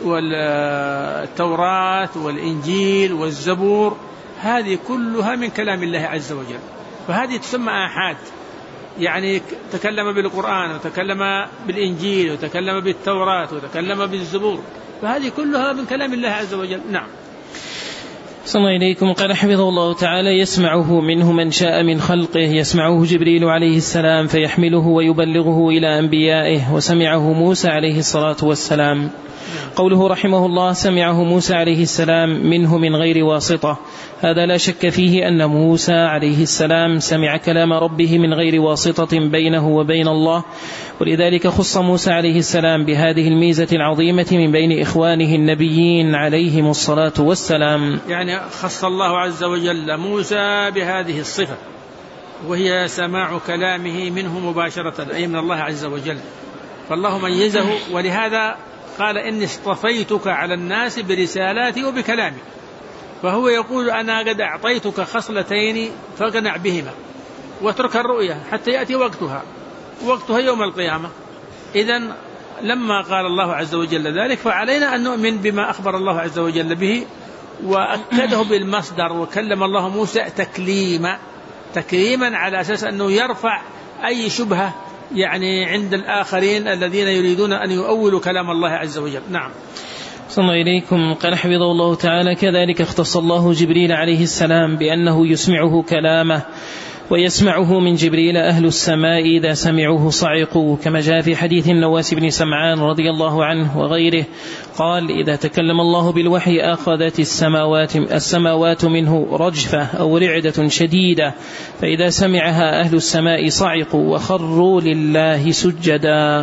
والتوراة والإنجيل والزبور، هذه كلها من كلام الله عز وجل، فهذه تسمى آحاد. يعني تكلم بالقرآن وتكلم بالإنجيل وتكلم بالتوراة وتكلم بالزبور، فهذه كلها من كلام الله عز وجل. نعم. صلى الله إليكم. قال حفظه الله تعالى: يسمعه منه من شاء من خلقه، يسمعه جبريل عليه السلام فيحمله ويبلغه إلى أنبيائه، وسمعه موسى عليه الصلاة والسلام. قوله رحمه الله: سمعه موسى عليه السلام منه من غير واسطة، هذا لا شك فيه أن موسى عليه السلام سمع كلام ربه من غير واسطة بينه وبين الله، ولذلك خص موسى عليه السلام بهذه الميزة العظيمة من بين إخوانه النبيين عليهم الصلاة والسلام. يعني خص الله عز وجل موسى بهذه الصفة، وهي سماع كلامه منه مباشرة، أي من الله عز وجل، فالله ميزه، ولهذا قال: إني اصطفيتك على الناس برسالاتي وبكلامي. فهو يقول: أنا قد أعطيتك خصلتين فاقنع بهما واترك الرؤية حتى يأتي وقتها يوم القيامة. إذن لما قال الله عز وجل ذلك فعلينا أن نؤمن بما أخبر الله عز وجل به، وأكده بالمصدر: وكلم الله موسى تكليما على أساس أنه يرفع أي شبهة يعني عند الآخرين الذين يريدون أن يؤولوا كلام الله عز وجل. نعم. صلى الله إليكم. قال حفظه الله تعالى: كذلك اختص الله جبريل عليه السلام بأنه يسمعه كلامه، ويسمعه من جبريل أهل السماء إذا سمعوه صعقوا، كما جاء في حديث النواس بن سمعان رضي الله عنه وغيره قال: إذا تكلم الله بالوحي أخذت السماوات منه رجفة أو رعدة شديدة، فإذا سمعها أهل السماء صعقوا وخروا لله سجدا.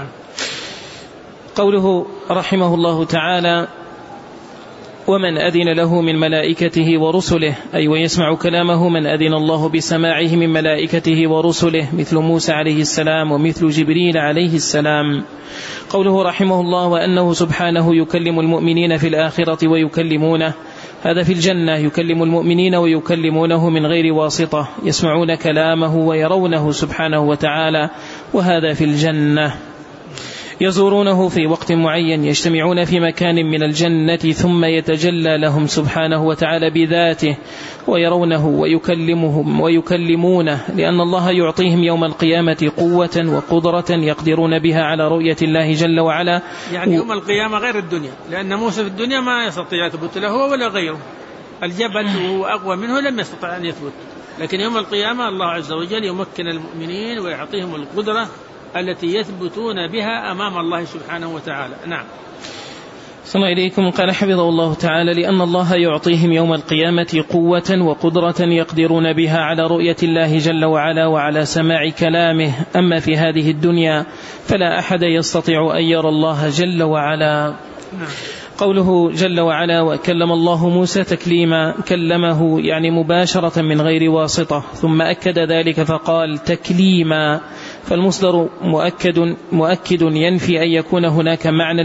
قوله رحمه الله تعالى: ومن أذن له من ملائكته ورسله، أي ويسمع كلامه من أذن الله بسماعه من ملائكته ورسله، مثل موسى عليه السلام ومثل جبريل عليه السلام. قوله رحمه الله: وأنه سبحانه يكلم المؤمنين في الآخرة ويكلمونه، هذا في الجنة، يكلم المؤمنين ويكلمونه من غير واسطة، يسمعون كلامه ويرونه سبحانه وتعالى، وهذا في الجنة. يزورونه في وقت معين، يجتمعون في مكان من الجنة، ثم يتجلى لهم سبحانه وتعالى بذاته ويرونه ويكلمهم ويكلمونه، لأن الله يعطيهم يوم القيامة قوة وقدرة يقدرون بها على رؤية الله جل وعلا. يعني يوم القيامة غير الدنيا، لأن موسى في الدنيا ما يستطيع يثبت له ولا غيره، الجبل هو أقوى منه لم يستطع أن يثبت، لكن يوم القيامة الله عز وجل يمكن المؤمنين ويعطيهم القدرة التي يثبتون بها أمام الله سبحانه وتعالى. نعم. صلى الله إليكم. قال حفظه الله تعالى: لأن الله يعطيهم يوم القيامة قوة وقدرة يقدرون بها على رؤية الله جل وعلا وعلى سماع كلامه. أما في هذه الدنيا فلا أحد يستطيع أن يرى الله جل وعلا. نعم. قوله جل وعلا: وكلم الله موسى تكليما، كلمه يعني مباشرة من غير واسطة، ثم أكد ذلك فقال تكليما، فالمصدر مؤكد ينفي أن يكون هناك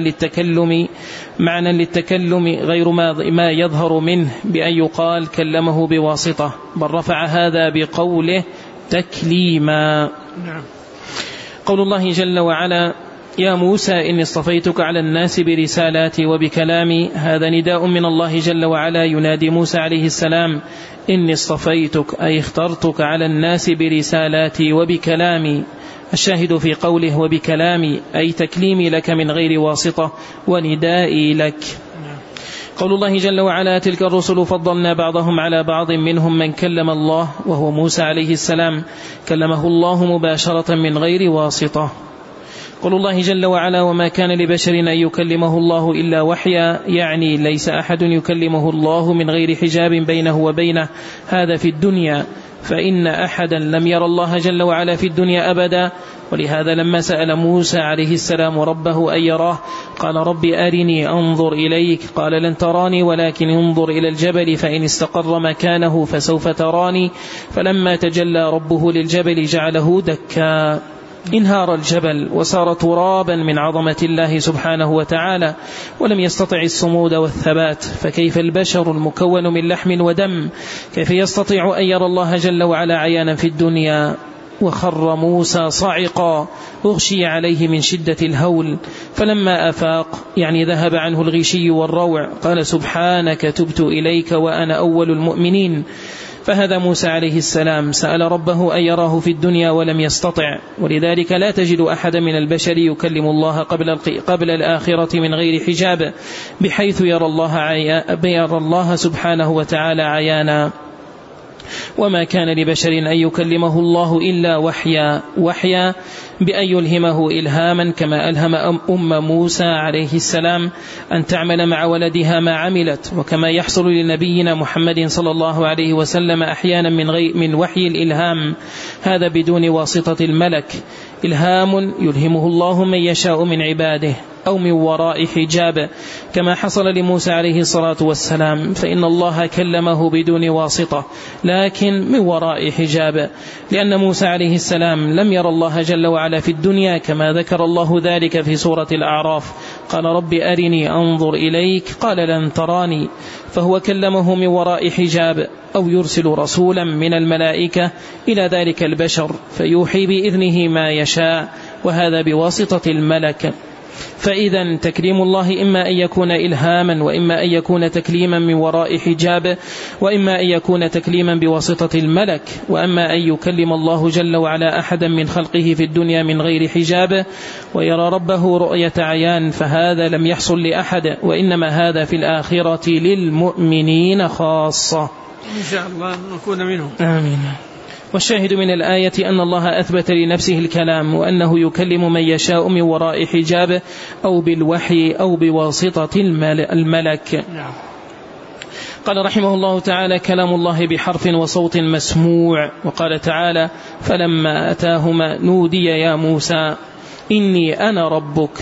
معنى للتكلم غير ما يظهر منه بأن يقال كلمه بواسطة، بل رفع هذا بقوله تكليما. نعم. قول الله جل وعلا: يا موسى إني اصطفيتك على الناس برسالاتي وبكلامي، هذا نداء من الله جل وعلا ينادي موسى عليه السلام: إني اصطفيتك أي اخترتك على الناس برسالاتي وبكلامي. الشاهد في قوله وبكلامي أي تكليمي لك من غير واسطة وندائي لك. قول الله جل وعلا: تلك الرسل فضلنا بعضهم على بعض، منهم من كلم الله، وهو موسى عليه السلام كلمه الله مباشرة من غير واسطة. قول الله جل وعلا: وما كان لبشر أن يكلمه الله إلا وحيا، يعني ليس أحد يكلمه الله من غير حجاب بينه وبينه، هذا في الدنيا، فإن أحدا لم يرى الله جل وعلا في الدنيا أبدا. ولهذا لما سأل موسى عليه السلام ربه أن يراه قال: رب أرني أنظر إليك، قال: لن تراني ولكن انظر إلى الجبل فإن استقر مكانه فسوف تراني. فلما تجلى ربه للجبل جعله دكا، انهار الجبل وصار ترابا من عظمة الله سبحانه وتعالى، ولم يستطع الصمود والثبات. فكيف البشر المكون من لحم ودم، كيف يستطيع أن يرى الله جل وعلا عيانا في الدنيا؟ وخر موسى صعقا أغشي عليه من شدة الهول، فلما أفاق يعني ذهب عنه الغشي والروع قال سبحانك تبت إليك وأنا أول المؤمنين. فهذا موسى عليه السلام سأل ربه أن يراه في الدنيا ولم يستطع، ولذلك لا تجد أحد من البشر يكلم الله قبل الآخرة من غير حجاب، بحيث يرى الله سبحانه وتعالى عيانا. وما كان لبشر أن يكلمه الله إلا وحيا بأن يلهمه إلهاما، كما ألهم موسى عليه السلام أن تعمل مع ولدها ما عملت، وكما يحصل لنبينا محمد صلى الله عليه وسلم أحيانا من وحي الإلهام، هذا بدون واسطة الملك، إلهام يلهمه الله من يشاء من عباده أو من وراء حجاب، كما حصل لموسى عليه الصلاة والسلام، فإن الله كلمه بدون واسطة لكن من وراء حجاب، لأن موسى عليه السلام لم يرى الله جل وعلا في الدنيا، كما ذكر الله ذلك في سورة الأعراف، قال رب أرني أنظر إليك قال لن تراني، فهو كلمه من وراء حجاب، أو يرسل رسولا من الملائكة إلى ذلك البشر فيوحي بإذنه ما يشاء، وهذا بواسطة الملك. فإذا تكليم الله إما أن يكون إلهاما، وإما أن يكون تكليما من وراء حجاب، وإما أن يكون تكليما بواسطة الملك. وأما أن يكلم الله جل وعلا أحدا من خلقه في الدنيا من غير حجاب ويرى ربه رؤية عيان، فهذا لم يحصل لأحد، وإنما هذا في الآخرة للمؤمنين خاصة. إن شاء الله نكون منهم، آمين. والشاهد من الآية أن الله أثبت لنفسه الكلام، وأنه يكلم من يشاء من وراء حجاب أو بالوحي أو بواسطة الملك. قال رحمه الله تعالى: كلام الله بحرف وصوت مسموع. وقال تعالى: فلما أتاهما نودي يا موسى إني أنا ربك.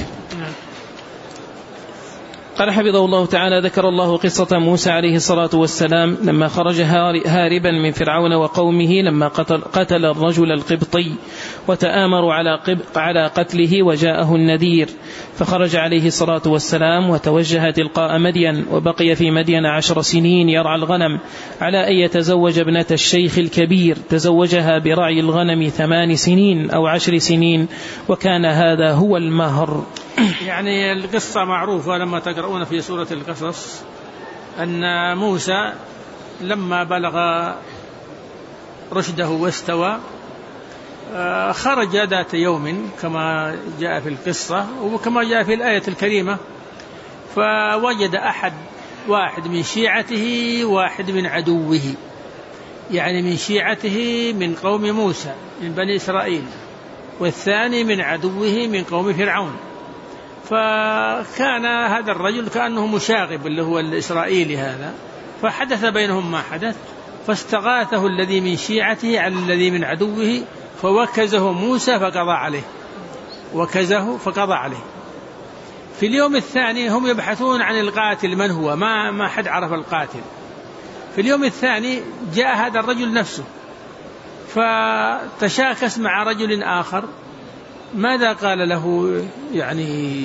قال حفظه الله تعالى: ذكر الله قصة موسى عليه الصلاة والسلام لما خرج هاربا من فرعون وقومه، لما قتل الرجل القبطي وتآمروا على قتله، وجاءه النذير، فخرج عليه الصلاة والسلام وتوجه تلقاء مدين، وبقي في مدين 10 سنين يرعى الغنم، على أن يتزوج ابنة الشيخ الكبير، تزوجها برعي الغنم 8 سنين أو 10 سنين، وكان هذا هو المهر. يعني القصة معروفة لما تقرؤون في سورة القصص، أن موسى لما بلغ رشده واستوى خرج ذات يوم كما جاء في القصة وكما جاء في الآية الكريمة، فوجد واحد من شيعته واحد من عدوه، يعني من شيعته من قوم موسى من بني إسرائيل، والثاني من عدوه من قوم فرعون. فكان هذا الرجل كأنه مشاغب اللي هو الإسرائيلي هذا، فحدث بينهم ما حدث، فاستغاثه الذي من شيعته على الذي من عدوه، فوكزه موسى فقضى عليه. في اليوم الثاني هم يبحثون عن القاتل من هو، ما حد عرف القاتل. في اليوم الثاني جاء هذا الرجل نفسه فتشاكس مع رجل آخر. ماذا قال له يعني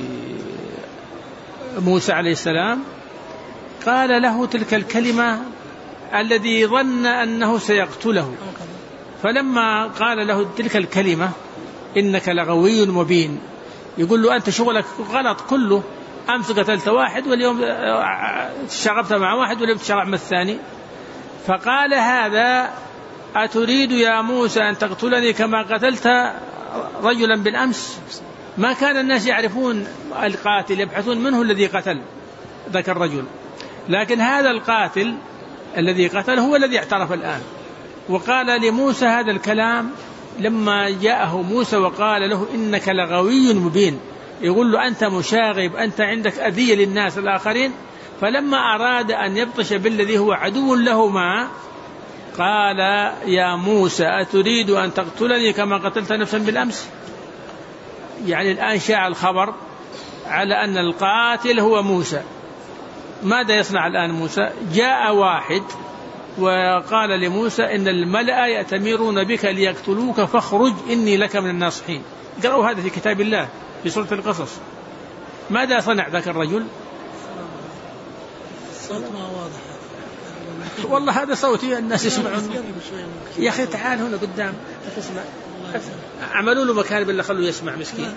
موسى عليه السلام؟ قال له تلك الكلمة الذي ظن أنه سيقتله، فلما قال له تلك الكلمة إنك لغوي مبين، يقول له أنت شغلك غلط كله، أمس قتلت واحد واليوم شغبت مع واحد واليوم تشرع مع الثاني. فقال هذا أتريد يا موسى أن تقتلني كما قتلت رجلا بالأمس؟ ما كان الناس يعرفون القاتل، يبحثون منه الذي قتل ذاك الرجل، لكن هذا القاتل الذي قتل هو الذي اعترف الآن. وقال لموسى هذا الكلام لما جاءه موسى وقال له إنك لغوي مبين، يقول له أنت مشاغب، أنت عندك أذية للناس الآخرين. فلما أراد أن يبطش بالذي هو عدو لهما قال يا موسى أتريد أن تقتلني كما قتلت نفسا بالأمس؟ يعني الآن شاع الخبر على أن القاتل هو موسى. ماذا يصنع الآن موسى؟ جاء واحد وقال لموسى إن الملأ يأتمرون بك ليقتلوك فاخرج إني لك من الناصحين. قرأوا هذا في كتاب الله في سورة القصص. ماذا صنع ذاك الرجل؟ والله هذا صوتي الناس يسمعون. يا أخي تعال هنا قدام تسمع. عملوا له مكان بالله خلوا يسمع مسكين.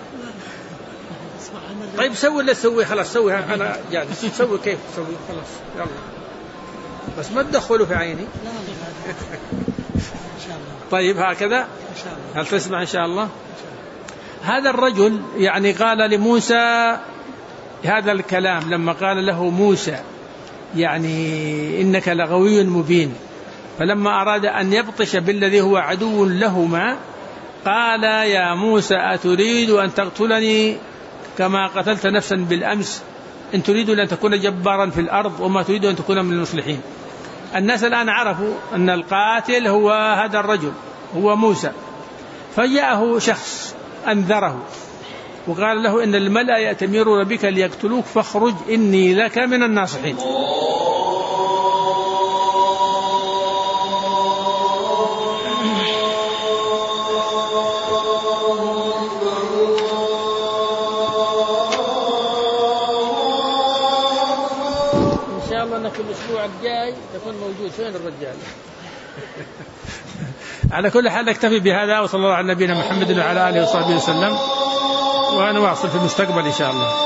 طيب سوي اللي تسوي خلاص سويها أنا جالس سوي كيف تسوي خلاص يلا بس ما تدخلوا في عيني. طيب هكذا هل تسمع إن شاء الله. هذا الرجل يعني قال لموسى هذا الكلام لما قال له موسى يعني إنك لغوي مبين، فلما أراد أن يبطش بالذي هو عدو لهما قال يا موسى أتريد أن تقتلني كما قتلت نفسا بالأمس إن تريد أن تكون جبارا في الأرض وما تريد أن تكون من المصلحين. الناس الآن عرفوا أن القاتل هو هذا الرجل هو موسى، فجاءه شخص أنذره وقال له إن الملأ يأتمرون بك ليقتلوك فاخرج إني لك من الناصحين. إن شاء الله أنك الأسبوع الجاي تكون موجود. فين الرجال؟ على كل حال نكتفي بهذا وصلى الله على نبينا محمد وعلى آله وصحبه وسلم، وأنا واصل في المستقبل إن شاء الله.